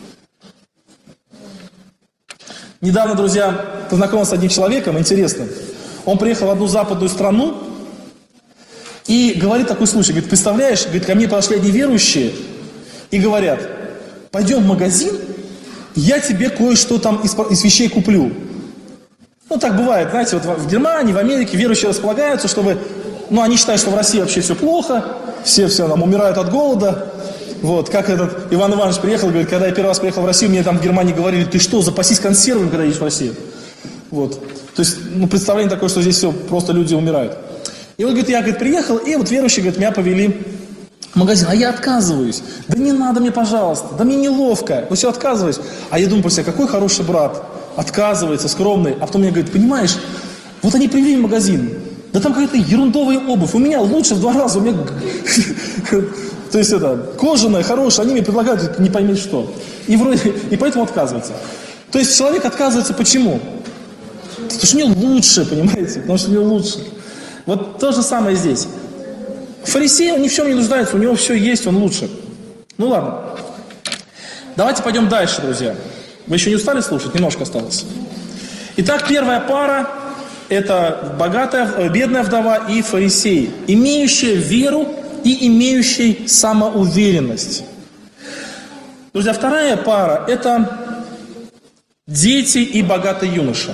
Недавно, друзья, познакомился с одним человеком, интересным. Он приехал в одну западную страну и говорит такой случай. Говорит, представляешь, говорит, ко мне подошли одни верующие и говорят, пойдем в магазин, я тебе кое-что там из, из вещей куплю. Ну, так бывает, знаете, вот в Германии, в Америке верующие располагаются, чтобы... Ну, они считают, что в России вообще все плохо, все, все там умирают от голода. Вот, как этот Иван Иванович приехал, говорит, когда я первый раз приехал в Россию, мне там в Германии говорили, ты что, запасись консервами, когда едешь в Россию. Вот. То есть, ну, представление такое, что здесь все, просто люди умирают. И вот, говорит, я, говорит, приехал, и вот верующие, говорит, меня повели в магазин, а я отказываюсь. Да не надо мне, пожалуйста, да мне неловко, ну все, отказываюсь. А я думаю про себя, какой хороший брат, отказывается, скромный. А потом мне говорит, понимаешь, вот они привели в магазин, да там какая-то ерундовая обувь. У меня лучше в два раза. У меня... То есть это кожаная, хорошая. Они мне предлагают не пойми что. И, вроде... и поэтому отказывается. То есть человек отказывается почему? Потому что у него лучше, понимаете? Потому что у него лучше. Вот то же самое здесь. Фарисей, он ни в чем не нуждается. У него все есть, он лучше. Ну ладно. Давайте пойдем дальше, друзья. Вы еще не устали слушать? Немножко осталось. Итак, первая пара. Это богатая, бедная вдова и фарисей, имеющие веру и имеющие самоуверенность. Друзья, вторая пара – это дети и богатый юноша.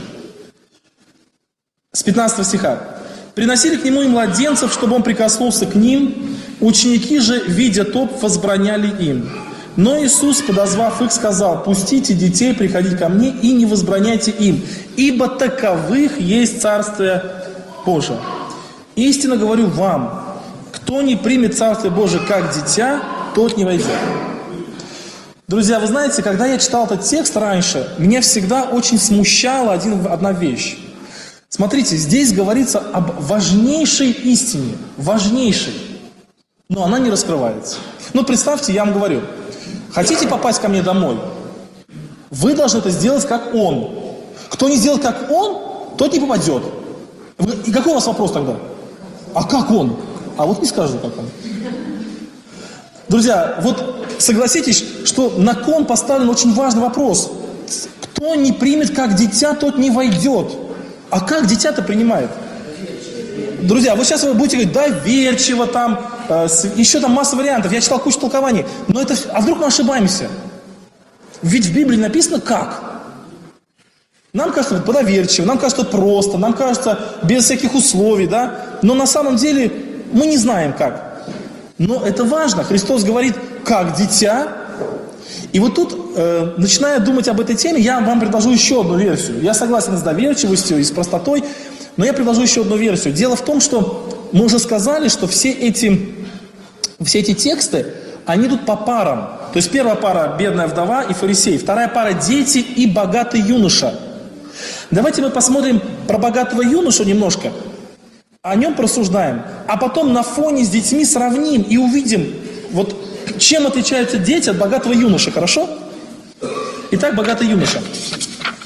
С пятнадцатого стиха. «Приносили к нему и младенцев, чтобы он прикоснулся к ним. Ученики же, видя то, возбраняли им. Но Иисус, подозвав их, сказал, пустите детей приходить ко мне и не возбраняйте им, ибо таковых есть Царствие Божие. Истинно говорю вам, кто не примет Царствие Божие как дитя, тот не войдет». Друзья, вы знаете, когда я читал этот текст раньше, меня всегда очень смущала один, одна вещь. Смотрите, здесь говорится об важнейшей истине, важнейшей, но она не раскрывается. Ну, представьте, я вам говорю, хотите попасть ко мне домой? Вы должны это сделать, как он. Кто не сделает, как он, тот не попадет. И какой у вас вопрос тогда? А как он? А вот не скажу, как он. Друзья, вот согласитесь, что на кон поставлен очень важный вопрос. Кто не примет как дитя, тот не войдет. А как дитя-то принимает? Друзья, вот сейчас вы будете говорить, доверчиво там, э, еще там масса вариантов. Я читал кучу толкований. Но это, а вдруг мы ошибаемся? Ведь в Библии написано как? Нам кажется, по доверчиво, нам кажется просто, нам кажется без всяких условий, да? Но на самом деле мы не знаем как. Но это важно. Христос говорит, как дитя. И вот тут, э, начиная думать об этой теме, я вам предложу еще одну версию. Я согласен с доверчивостью и с простотой, но я предложу еще одну версию. Дело в том, что мы уже сказали, что все эти, все эти тексты, они идут по парам. То есть первая пара – бедная вдова и фарисей. Вторая пара – дети и богатый юноша. Давайте мы посмотрим про богатого юношу немножко, о нем просуждаем, а потом на фоне с детьми сравним и увидим, вот чем отличаются дети от богатого юноши, хорошо? Итак, богатый юноша.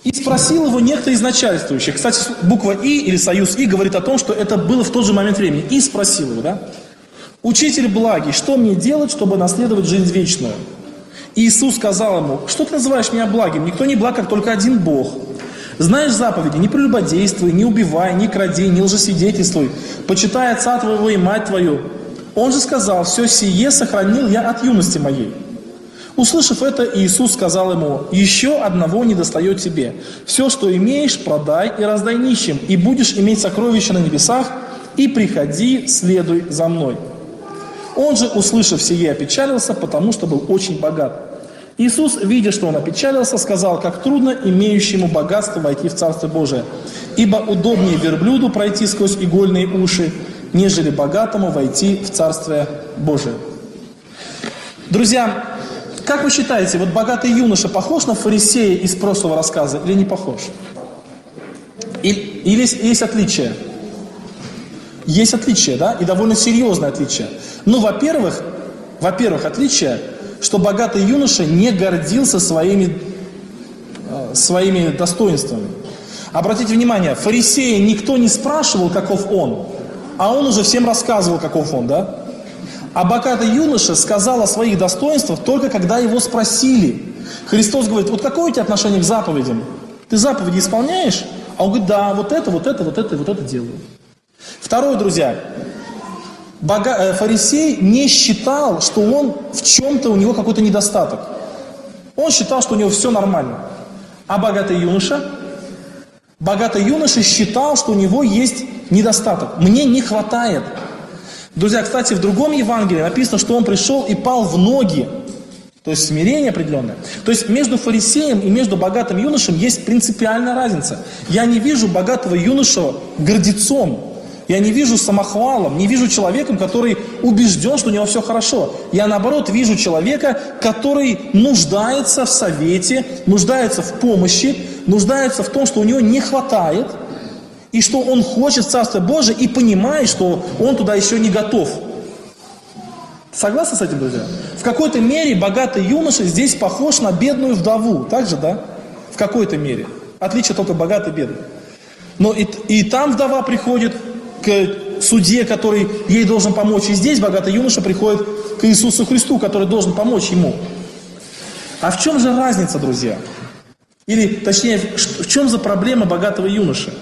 И спросил его некто из начальствующих. Кстати, буква «и» или союз «и» говорит о том, что это было в тот же момент времени. И спросил его, да? «Учитель благий, что мне делать, чтобы наследовать жизнь вечную?» И Иисус сказал ему: «Что ты называешь меня благим? Никто не благ, как только один Бог. Знаешь заповеди: не прелюбодействуй, не убивай, не кради, не лжесвидетельствуй, почитай отца твоего и мать твою». Он же сказал: «Все сие сохранил я от юности моей». Услышав это, Иисус сказал ему: «Еще одного недостает тебе. Все, что имеешь, продай и раздай нищим, и будешь иметь сокровища на небесах, и приходи, следуй за мной». Он же, услышав сие, опечалился, потому что был очень богат. Иисус, видя, что он опечалился, сказал: «Как трудно имеющему богатство войти в Царство Божие, ибо удобнее верблюду пройти сквозь игольные уши, нежели богатому войти в Царствие Божие». Друзья, как вы считаете, вот богатый юноша похож на фарисея из прошлого рассказа или не похож? Или, или есть, есть отличия? Есть отличия, да? И довольно серьезное отличие. Ну, во-первых, во-первых, отличие, что богатый юноша не гордился своими, э, своими достоинствами. Обратите внимание, фарисея никто не спрашивал, каков он, а он уже всем рассказывал, каков он, да? А богатый юноша сказал о своих достоинствах только когда его спросили. Христос говорит: вот какое у тебя отношение к заповедям? Ты заповеди исполняешь? А он говорит: да, вот это, вот это, вот это, вот это делаю. Второе, друзья, бога... фарисей не считал, что он в чем-то, у него какой-то недостаток. Он считал, что у него все нормально. А богатый юноша? Богатый юноша считал, что у него есть недостаток. Мне не хватает. Друзья, кстати, в другом Евангелии написано, что он пришел и пал в ноги. То есть смирение определенное. То есть между фарисеем и между богатым юношем есть принципиальная разница. Я не вижу богатого юношу гордецом. Я не вижу самохвалом, не вижу человеком, который убежден, что у него все хорошо. Я, наоборот, вижу человека, который нуждается в совете, нуждается в помощи, нуждается в том, что у него не хватает, и что он хочет Царства Божие, и понимает, что он туда еще не готов. Согласны с этим, друзья? В какой-то мере богатый юноша здесь похож на бедную вдову. Так же, да? В какой-то мере. Отличие только богатый и бедный. Но и, и там вдова приходит к судье, который ей должен помочь. И здесь богатый юноша приходит к Иисусу Христу, который должен помочь ему. А в чем же разница, друзья? Или, точнее, в чем за проблема богатого юноши?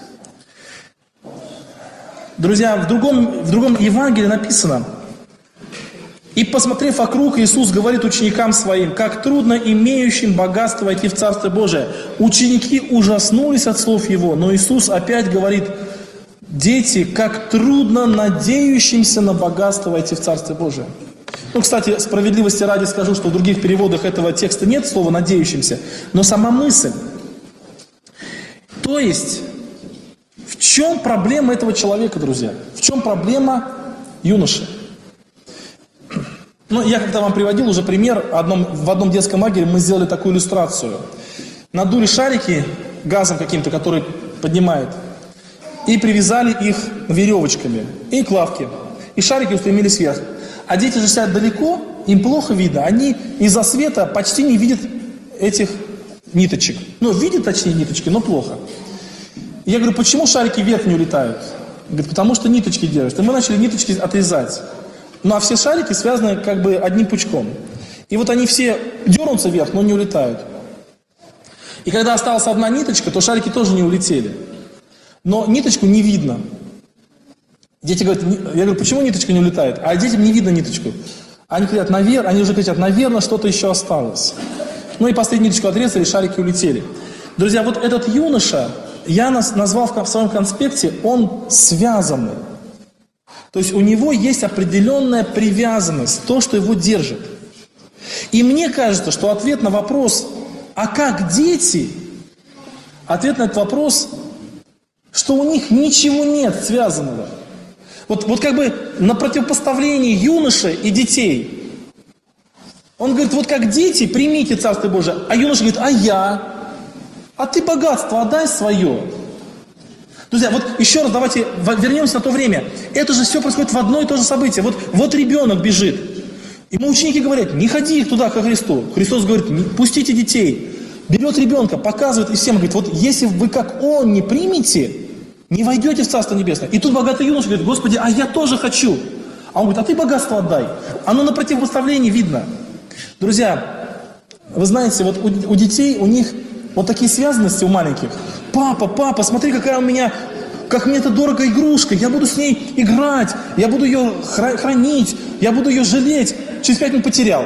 Друзья, в другом, в другом Евангелии написано: «И, посмотрев вокруг, Иисус говорит ученикам своим: как трудно имеющим богатство войти в Царство Божие». Ученики ужаснулись от слов Его, но Иисус опять говорит: дети, как трудно надеющимся на богатство войти в Царство Божие. Ну, кстати, справедливости ради скажу, что в других переводах этого текста нет слова «надеющимся», но сама мысль. То есть, в чем проблема этого человека, друзья? В чем проблема юноши? Ну, я когда вам приводил уже пример, одном, в одном детском лагере мы сделали такую иллюстрацию. Надули шарики газом каким-то, который поднимает, и привязали их веревочками и к лавке. И шарики устремились вверх. А дети же сидят далеко, им плохо видно. Они из-за света почти не видят этих ниточек. Ну, видят точнее ниточки, но плохо. И я говорю: почему шарики вверх не улетают? Говорит: потому что ниточки держат. И мы начали ниточки отрезать. Ну, а все шарики связаны как бы одним пучком. И вот они все дернутся вверх, но не улетают. И когда осталась одна ниточка, то шарики тоже не улетели. Но ниточку не видно. Дети говорят: я говорю: почему ниточка не улетает? А детям не видно ниточку. Они говорят: наверное, они уже кричат: наверное, что-то еще осталось. Ну и последнюю ниточку отрезали, шарики улетели. Друзья, вот этот юноша, я назвал в своем конспекте, он связанный. То есть у него есть определенная привязанность, то, что его держит. И мне кажется, что ответ на вопрос: а как дети? Ответ на этот вопрос, что у них ничего нет связанного. Вот, вот как бы на противопоставлении юноши и детей. Он говорит: вот как дети, примите Царство Божие. А юноша говорит: а я? А ты богатство отдай свое. Друзья, вот еще раз давайте вернемся на то время. Это же все происходит в одно и то же событие. Вот, вот ребенок бежит. Ему ученики говорят: не ходи их туда ко Христу. Христос говорит: пустите детей. берет ребенка, показывает и всем говорит, вот если вы как он не примете, не войдете в Царство Небесное. И тут богатый юноша говорит, Господи, а я тоже хочу. А он говорит, а ты богатство отдай. Оно на противопоставлении видно. Друзья, вы знаете, вот у, у детей, у них вот такие связанности у маленьких. Папа, папа, смотри, какая у меня, как мне это дорого игрушка, я буду с ней играть, я буду ее хранить, я буду ее жалеть. Через пять минут потерял.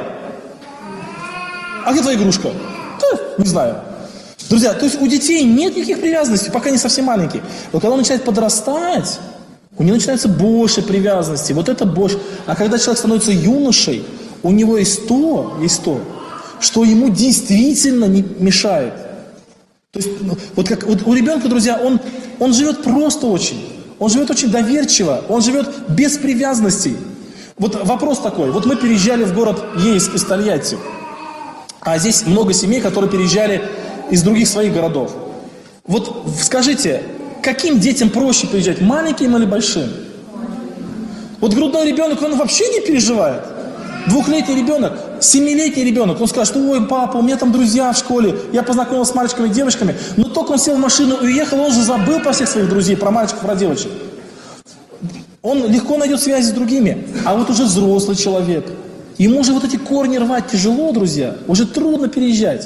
А где твоя игрушка? Да, не знаю. Друзья, то есть у детей нет никаких привязанностей, пока они совсем маленькие. Но когда он начинает подрастать, у него начинается больше привязанностей. Вот это больше. А когда человек становится юношей, у него есть то, есть то, что ему действительно не мешает. То есть, вот как вот у ребенка, друзья, он, он живет просто очень. Он живет очень доверчиво, он живет без привязанностей. Вот вопрос такой. Вот мы переезжали в город Ейск из Тольятти. А здесь много семей, которые переезжали из других своих городов. Вот скажите, каким детям проще приезжать, маленьким или большим? Вот грудной ребенок, он вообще не переживает. Двухлетний ребенок, семилетний ребенок, он скажет, ой, папа, у меня там друзья в школе, я познакомился с мальчиками и девочками, но только он сел в машину и уехал, он же забыл про всех своих друзей, про мальчиков, про девочек. Он легко найдет связи с другими. А вот уже взрослый человек, ему уже вот эти корни рвать тяжело, друзья, уже трудно переезжать.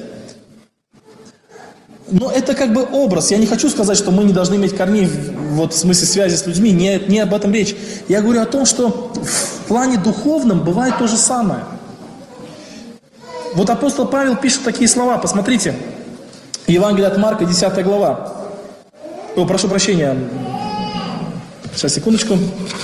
Но это как бы образ. Я не хочу сказать, что мы не должны иметь корней вот, в смысле связи с людьми. Не, не об этом речь. Я говорю о том, что в плане духовном бывает то же самое. Вот апостол Павел пишет такие слова. Посмотрите. Евангелие от Марка, десятая глава. О, прошу прощения. Сейчас, секундочку.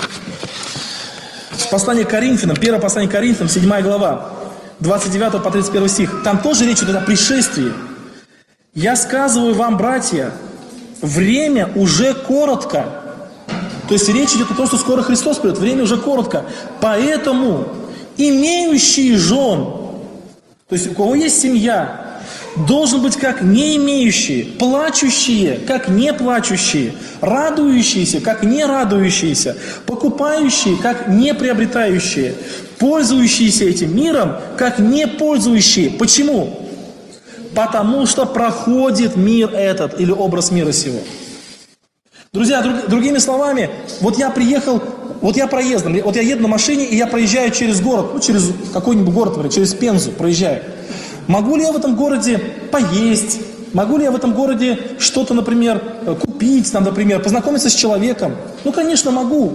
Послание к Коринфянам, первое послание к Коринфянам, седьмая глава, двадцать девятый по тридцать первый стих. Там тоже речь идет о пришествии. «Я сказываю вам, братья, время уже коротко». То есть речь идет о том, что скоро Христос придет, время уже коротко. «Поэтому имеющие жен», то есть у кого есть семья, должен быть как не имеющие, плачущие, как не плачущие, радующиеся, как не радующиеся, покупающие, как не приобретающие, пользующиеся этим миром, как не пользующие. Почему? Потому что проходит мир этот, или образ мира сего. Друзья, друг, другими словами, вот я приехал, вот я проездом, вот я еду на машине, и я проезжаю через город, ну, через какой-нибудь город, например, через Пензу проезжаю. Могу ли я в этом городе поесть? Могу ли я в этом городе что-то, например, купить, там, например, познакомиться с человеком? Ну, конечно, могу.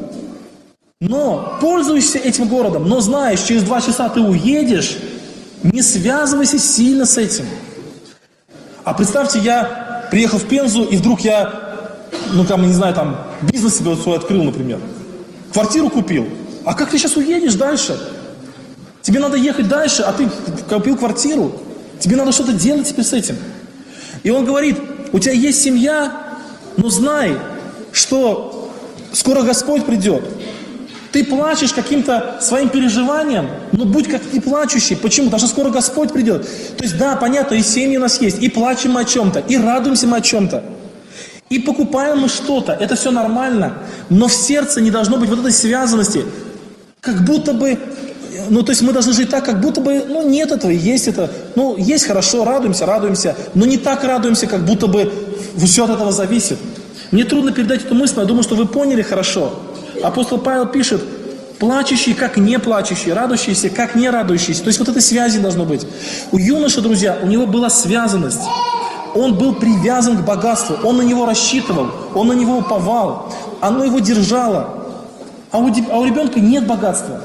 Но пользуешься этим городом, но знаешь, через два часа ты уедешь, не связывайся сильно с этим. А представьте, я приехал в Пензу, и вдруг я, ну там, не знаю, там, бизнес себе свой открыл, например. Квартиру купил. А как ты сейчас уедешь дальше? Тебе надо ехать дальше, а ты купил квартиру. Тебе надо что-то делать теперь с этим. И он говорит, у тебя есть семья, но знай, что скоро Господь придет. Ты плачешь каким-то своим переживанием, но будь как не плачущий. Почему? Потому что скоро Господь придет. То есть, да, понятно, и семьи у нас есть, и плачем мы о чем-то, и радуемся мы о чем-то, и покупаем мы что-то. Это все нормально, но в сердце не должно быть вот этой связанности, как будто бы, ну, то есть мы должны жить так, как будто бы, ну, нет этого, есть это. Ну, есть хорошо, радуемся, радуемся, но не так радуемся, как будто бы все от этого зависит. Мне трудно передать эту мысль, но я думаю, что вы поняли хорошо. Апостол Павел пишет, плачущие, как не плачущие, радующиеся, как не радующиеся. То есть вот этой связи должно быть. У юноши, друзья, у него была связанность. Он был привязан к богатству, он на него рассчитывал, он на него уповал, оно его держало. А у, а у ребенка нет богатства.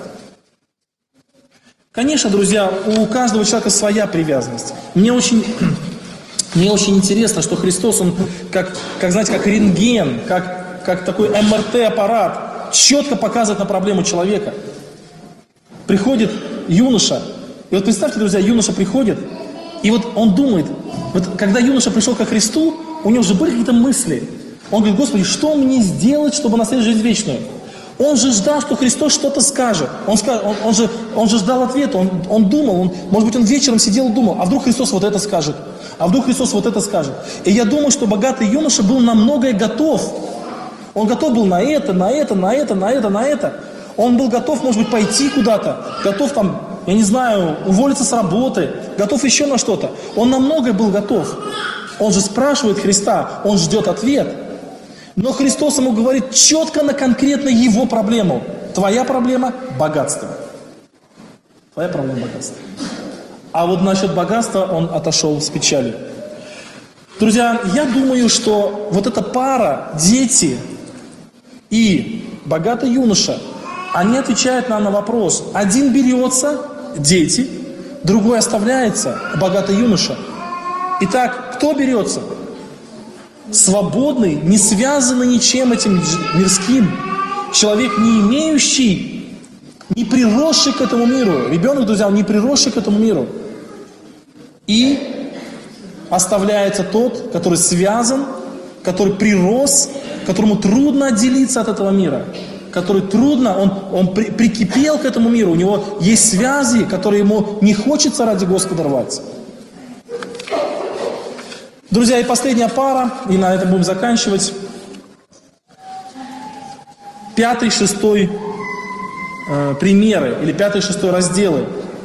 Конечно, друзья, у каждого человека своя привязанность. Мне очень, мне очень интересно, что Христос, он как, как знаете, как рентген, как, как такой эм эр тэ-аппарат, четко показывает на проблему человека. Приходит юноша, и вот представьте, друзья, юноша приходит, и вот он думает, вот когда юноша пришел ко Христу, у него же были какие-то мысли. Он говорит, Господи, что мне сделать, чтобы наследовать жизнь вечную? Он же ждал, что Христос что-то скажет. Он, скажет, он, он, же, он же ждал ответа, он, он думал, он, может быть, он вечером сидел и думал, а вдруг Христос вот это скажет, а вдруг Христос вот это скажет. И я думаю, что богатый юноша был на многое готов. Он готов был на это, на это, на это, на это, на это. Он был готов, может быть, пойти куда-то, готов там я не знаю, уволиться с работы, готов еще на что-то. Он на многое был готов. Он же спрашивает Христа, он ждет ответ. Но Христос ему говорит четко на конкретно его проблему. Твоя проблема – богатство. Твоя проблема – богатство. А вот насчет богатства он отошел с печалью. Друзья, я думаю, что вот эта пара, дети и богатый юноша, они отвечают нам на вопрос. Один берется, дети, другой оставляется, богатый юноша. Итак, кто берется? Свободный, не связанный ничем этим мирским, человек, не имеющий, не приросший к этому миру. Ребенок, друзья, он не приросший к этому миру. И оставляется тот, который связан, который прирос, которому трудно отделиться от этого мира, который трудно, он, он при, прикипел к этому миру, у него есть связи, которые ему не хочется ради Господа рвать. Друзья, и последняя пара, и на этом будем заканчивать. Пятый, шестой э, примеры, или пятый, шестой разделы.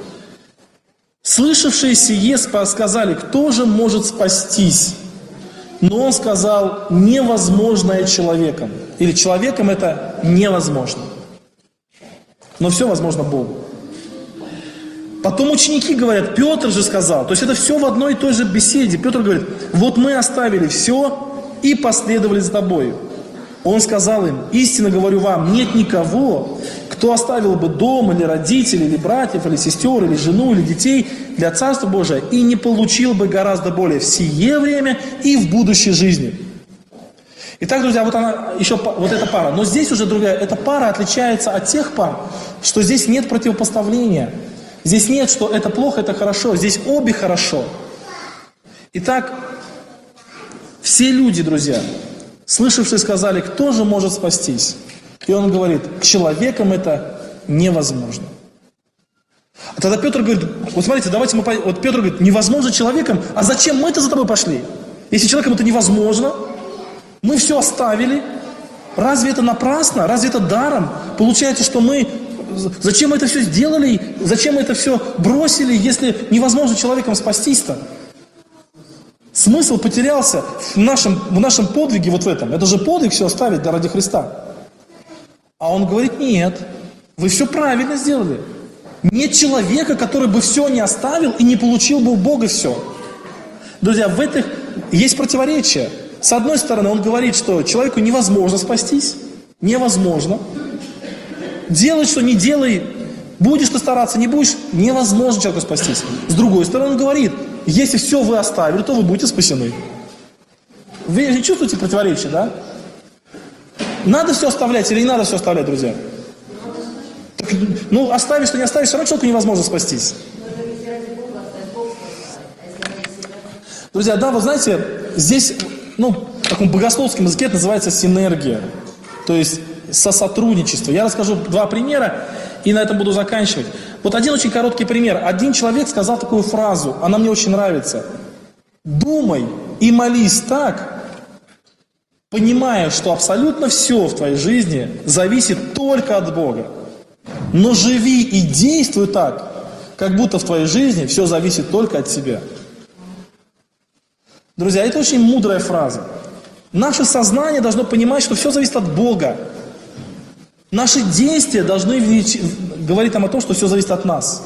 Слышавшие сие сказали, кто же может спастись? Но он сказал, невозможное человеком. Или человеком это невозможно. Но все возможно Богу. Потом ученики говорят, Петр же сказал, то есть это все в одной и той же беседе. Петр говорит, вот мы оставили все и последовали за тобою. Он сказал им, истинно говорю вам, нет никого, кто оставил бы дом, или родителей, или братьев, или сестер, или жену, или детей для Царства Божия, и не получил бы гораздо более в сие время и в будущей жизни. Итак, друзья, вот она, еще вот эта пара. Но здесь уже другая. Эта пара отличается от тех пар, что здесь нет противопоставления. Здесь нет, что это плохо, это хорошо. Здесь обе хорошо. Итак, все люди, друзья, слышавшие, сказали, кто же может спастись? И он говорит, человеком это невозможно. А тогда Петр говорит, вот смотрите, давайте мы... Вот Петр говорит, невозможно человеком, а зачем мы-то за тобой пошли? Если человеком это невозможно, мы все оставили. Разве это напрасно? Разве это даром? Получается, что мы... Зачем мы это все сделали? Зачем мы это все бросили, если невозможно человеком спастись-то? Смысл потерялся в нашем, в нашем подвиге вот в этом. Это же подвиг все оставить да, ради Христа. А он говорит, нет, вы все правильно сделали. Нет человека, который бы все не оставил и не получил бы у Бога все. Друзья, в этих есть противоречие. С одной стороны, он говорит, что человеку невозможно спастись. Невозможно. Делай, что не делай. Будешь ты стараться, не будешь, невозможно человеку спастись. С другой стороны, он говорит, если все вы оставили, то вы будете спасены. Вы не чувствуете противоречие, да? Надо все оставлять или не надо все оставлять, друзья? Так, ну, оставишь, что не оставишь, все равно человеку невозможно спастись. Друзья, да, вы знаете, здесь, ну, в таком богословском языке это называется синергия. То есть сосотрудничество. Я расскажу два примера и на этом буду заканчивать. Вот один очень короткий пример. Один человек сказал такую фразу, она мне очень нравится. Думай и молись так, понимая, что абсолютно все в твоей жизни зависит только от Бога. Но живи и действуй так, как будто в твоей жизни все зависит только от тебя. Друзья, это очень мудрая фраза. Наше сознание должно понимать, что все зависит от Бога. Наши действия должны говорить нам о том, что все зависит от нас.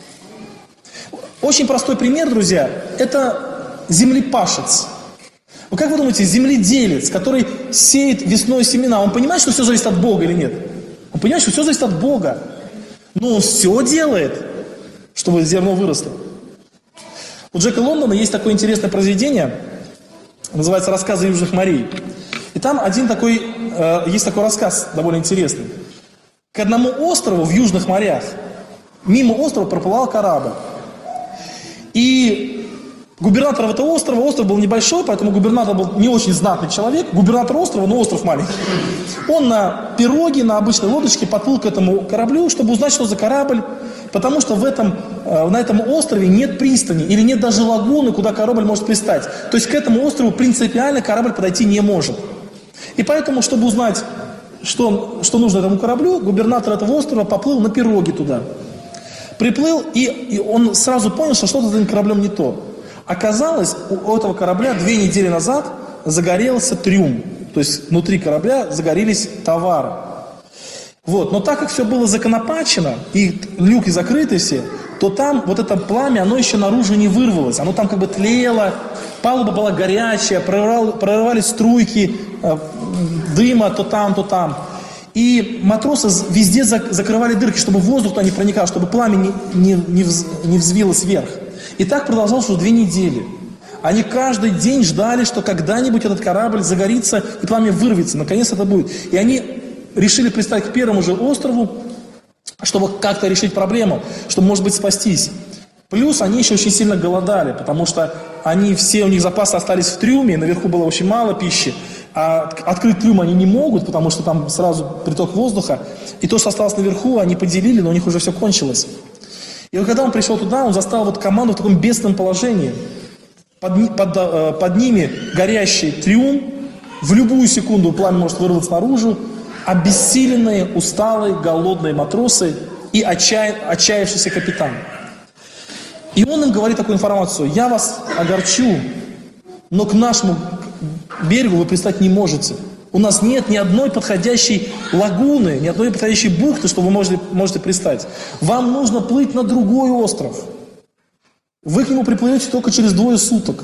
Очень простой пример, друзья, это землепашец. Вы как вы думаете, земледелец, который сеет весной семена, он понимает, что все зависит от Бога или нет? Он понимает, что все зависит от Бога. Но он все делает, чтобы зерно выросло. У Джека Лондона есть такое интересное произведение, называется «Рассказы Южных морей». И там один такой, э, есть такой рассказ довольно интересный. К одному острову в Южных морях, мимо острова проплывал корабль. И губернатор этого острова, остров был небольшой, поэтому губернатор был не очень знатный человек. Губернатор острова, но остров маленький. Он на пироге, на обычной лодочке подплыл к этому кораблю, чтобы узнать, что за корабль. Потому что в этом, на этом острове нет пристани или нет даже лагуны, куда корабль может пристать. То есть к этому острову принципиально корабль подойти не может. И поэтому, чтобы узнать, что, что нужно этому кораблю, губернатор этого острова поплыл на пироге туда. Приплыл, и, и он сразу понял, что что-то с этим кораблем не то. Оказалось, у этого корабля две недели назад загорелся трюм. То есть внутри корабля загорелись товары. Вот. Но так как все было законопачено, и люки закрыты все, то там вот это пламя, оно еще наружу не вырвалось. Оно там как бы тлело, палуба была горячая, прорывал, прорывались струйки э, дыма то там, то там. И матросы везде зак- закрывали дырки, чтобы воздух туда не проникал, чтобы пламя не, не, не, вз, не взвилось вверх. И так продолжалось уже две недели. Они каждый день ждали, что когда-нибудь этот корабль загорится и пламя вырвется. Наконец это будет. И они решили пристать к первому же острову, чтобы как-то решить проблему, чтобы, может быть, спастись. Плюс они еще очень сильно голодали, потому что они все, у них запасы остались в трюме, наверху было очень мало пищи, а открыть трюм они не могут, потому что там сразу приток воздуха. И то, что осталось наверху, они поделили, но у них уже все кончилось. И вот когда он пришел туда, он застал вот команду в таком бедственном положении. Под, под, под ними горящий трюм, в любую секунду пламя может вырваться наружу, обессиленные, усталые, голодные матросы и отчая, отчаявшийся капитан. И он им говорит такую информацию: я вас огорчу, но к нашему берегу вы пристать не можете. У нас нет ни одной подходящей лагуны, ни одной подходящей бухты, что вы можете, можете пристать. Вам нужно плыть на другой остров. Вы к нему приплывете только через двое суток.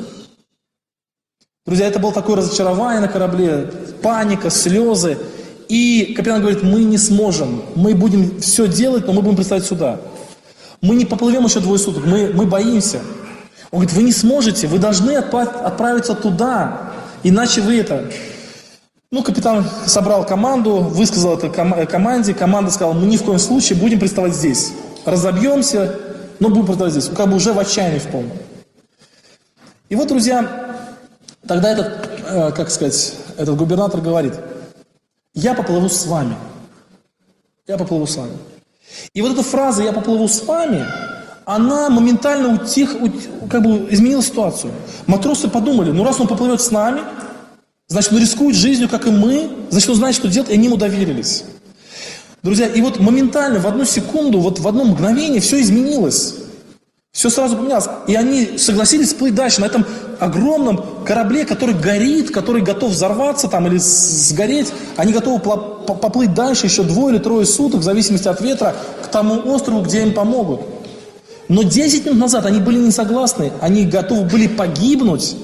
Друзья, это было такое разочарование на корабле, паника, слезы. И капитан говорит: мы не сможем, мы будем все делать, но мы будем пристать сюда. Мы не поплывем еще двое суток, мы, мы боимся. Он говорит: вы не сможете, вы должны отправ- отправиться туда, иначе вы это... Ну, капитан собрал команду, высказал это ком- команде, команда сказала: мы ни в коем случае будем приставать здесь. Разобьемся, но будем приставать здесь. Как бы уже в отчаянии в полном. И вот, друзья, тогда этот, э, как сказать, этот губернатор говорит: я поплыву с вами. Я поплыву с вами. И вот эта фраза «я поплыву с вами», она моментально утих, у, как бы изменила ситуацию. Матросы подумали: ну раз он поплывет с нами, значит он рискует жизнью, как и мы, значит он знает, что делать, и они ему доверились. Друзья, и вот моментально, в одну секунду, вот в одно мгновение все изменилось. Все сразу поменялось. И они согласились плыть дальше на этом огромном корабле, который горит, который готов взорваться там или сгореть. Они готовы поплыть дальше еще двое или трое суток, в зависимости от ветра, к тому острову, где им помогут. Но десять минут назад они были не согласны. Они готовы были погибнуть,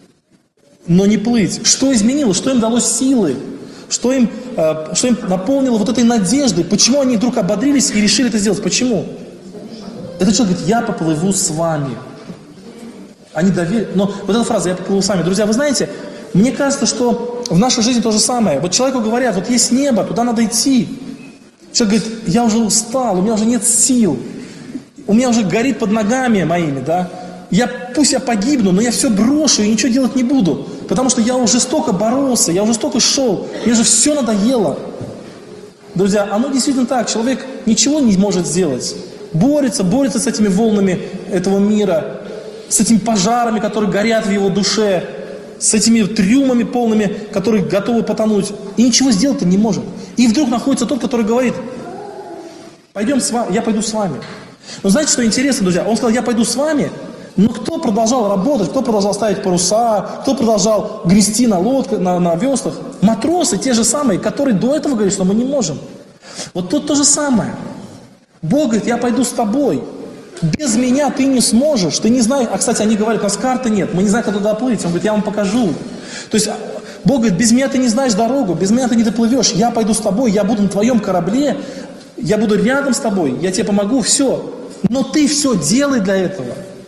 но не плыть. Что изменилось? Что им дало силы? Что им, э, что им наполнило вот этой надеждой? Почему они вдруг ободрились и решили это сделать? Почему? Этот человек говорит: я поплыву с вами. Они доверили. Но вот эта фраза «я поплыву с вами». Друзья, вы знаете, мне кажется, что в нашей жизни то же самое. Вот человеку говорят: вот есть небо, туда надо идти. Человек говорит: я уже устал, у меня уже нет сил. У меня уже горит под ногами моими, да. Я, пусть я погибну, но я все брошу и ничего делать не буду. Потому что я уже столько боролся, я уже столько шел, мне же все надоело. Друзья, оно действительно так. Человек ничего не может сделать. Борется, борется с этими волнами этого мира, с этими пожарами, которые горят в его душе, с этими трюмами полными, которые готовы потонуть. И ничего сделать-то не может. И вдруг находится тот, который говорит: пойдем с вами, я пойду с вами. Но знаете, что интересно, друзья? Он сказал: я пойду с вами. Но кто продолжал работать, кто продолжал ставить паруса, кто продолжал грести на лодках, на, на веслах? Матросы, те же самые, которые до этого говорили, что мы не можем. Вот тут то же самое. Бог говорит: я пойду с тобой. Без меня ты не сможешь. Ты не знаешь. А, кстати, они говорят: у нас карты нет, мы не знаем, как туда плыть. Он говорит: я вам покажу. То есть Бог говорит: без меня ты не знаешь дорогу, без меня ты не доплывешь. Я пойду с тобой, я буду на твоем корабле, я буду рядом с тобой, я тебе помогу, все. Но ты все делай для этого.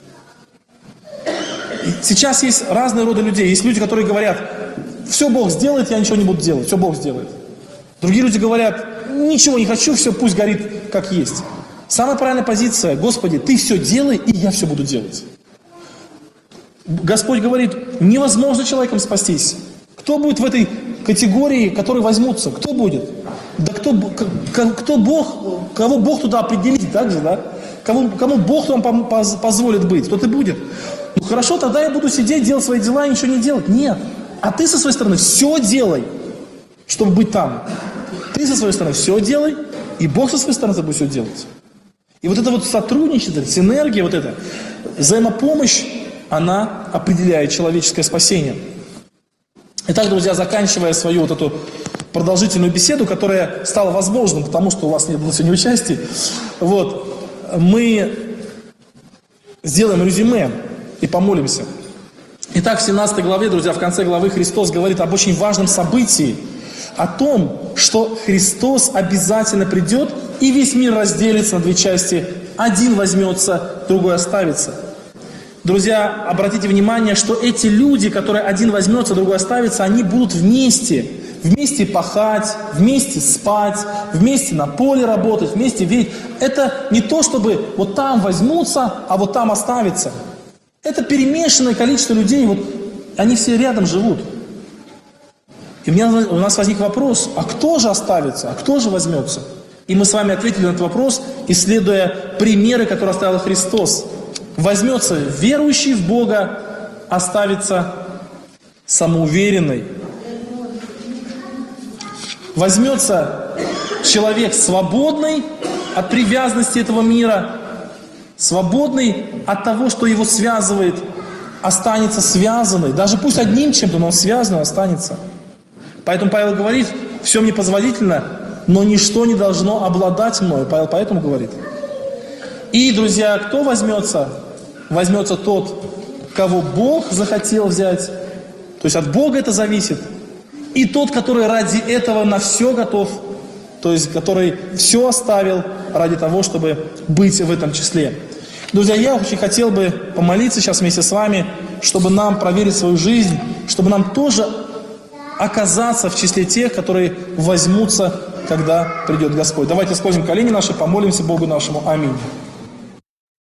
Сейчас есть разные роды людей. Есть люди, которые говорят: все Бог сделает, я ничего не буду делать, все Бог сделает. Другие люди говорят: ничего не хочу, все пусть горит как есть. Самая правильная позиция: Господи, ты все делай, и я все буду делать. Господь говорит: невозможно человеком спастись. Кто будет в этой категории, которые возьмутся? Кто будет? Да кто, кто Бог, кого Бог туда определит, так же, да? Кому, кому Бог вам позволит быть, тот и будет. Ну хорошо, тогда я буду сидеть, делать свои дела и ничего не делать. Нет. А ты со своей стороны все делай, чтобы быть там. Ты со своей стороны все делай, и Бог со своей стороны будет все делать. И вот это вот сотрудничество, синергия, вот эта взаимопомощь, она определяет человеческое спасение. Итак, друзья, заканчивая свою вот эту продолжительную беседу, которая стала возможным, потому что у вас не было сегодня участия, вот, мы сделаем резюме и помолимся. Итак, в семнадцатой главе, друзья, в конце главы Христос говорит об очень важном событии, о том, что Христос обязательно придет, и весь мир разделится на две части. Один возьмется, другой оставится. Друзья, обратите внимание, что эти люди, которые один возьмется, другой оставится, они будут вместе. Вместе пахать, вместе спать, вместе на поле работать, вместе верить. Это не то, чтобы вот там возьмутся, а вот там оставится. Это перемешанное количество людей, вот они все рядом живут. И у, меня, у нас возник вопрос, а кто же оставится, а кто же возьмется? И мы с вами ответили на этот вопрос, исследуя примеры, которые оставил Христос. Возьмется верующий в Бога, оставится самоуверенный. Возьмется человек свободный от привязанности этого мира, свободный от того, что его связывает, останется связанный. Даже пусть одним чем-то, но он связан, останется. Поэтому Павел говорит, все мне позволительно, но ничто не должно обладать мною. Павел поэтому говорит. И, друзья, кто возьмется? Возьмется тот, кого Бог захотел взять. То есть от Бога это зависит. И тот, который ради этого на все готов. То есть, который все оставил ради того, чтобы быть в этом числе. Друзья, я очень хотел бы помолиться сейчас вместе с вами, чтобы нам проверить свою жизнь, чтобы нам тоже оказаться в числе тех, которые возьмутся, когда придет Господь. Давайте склоним колени наши, помолимся Богу нашему. Аминь.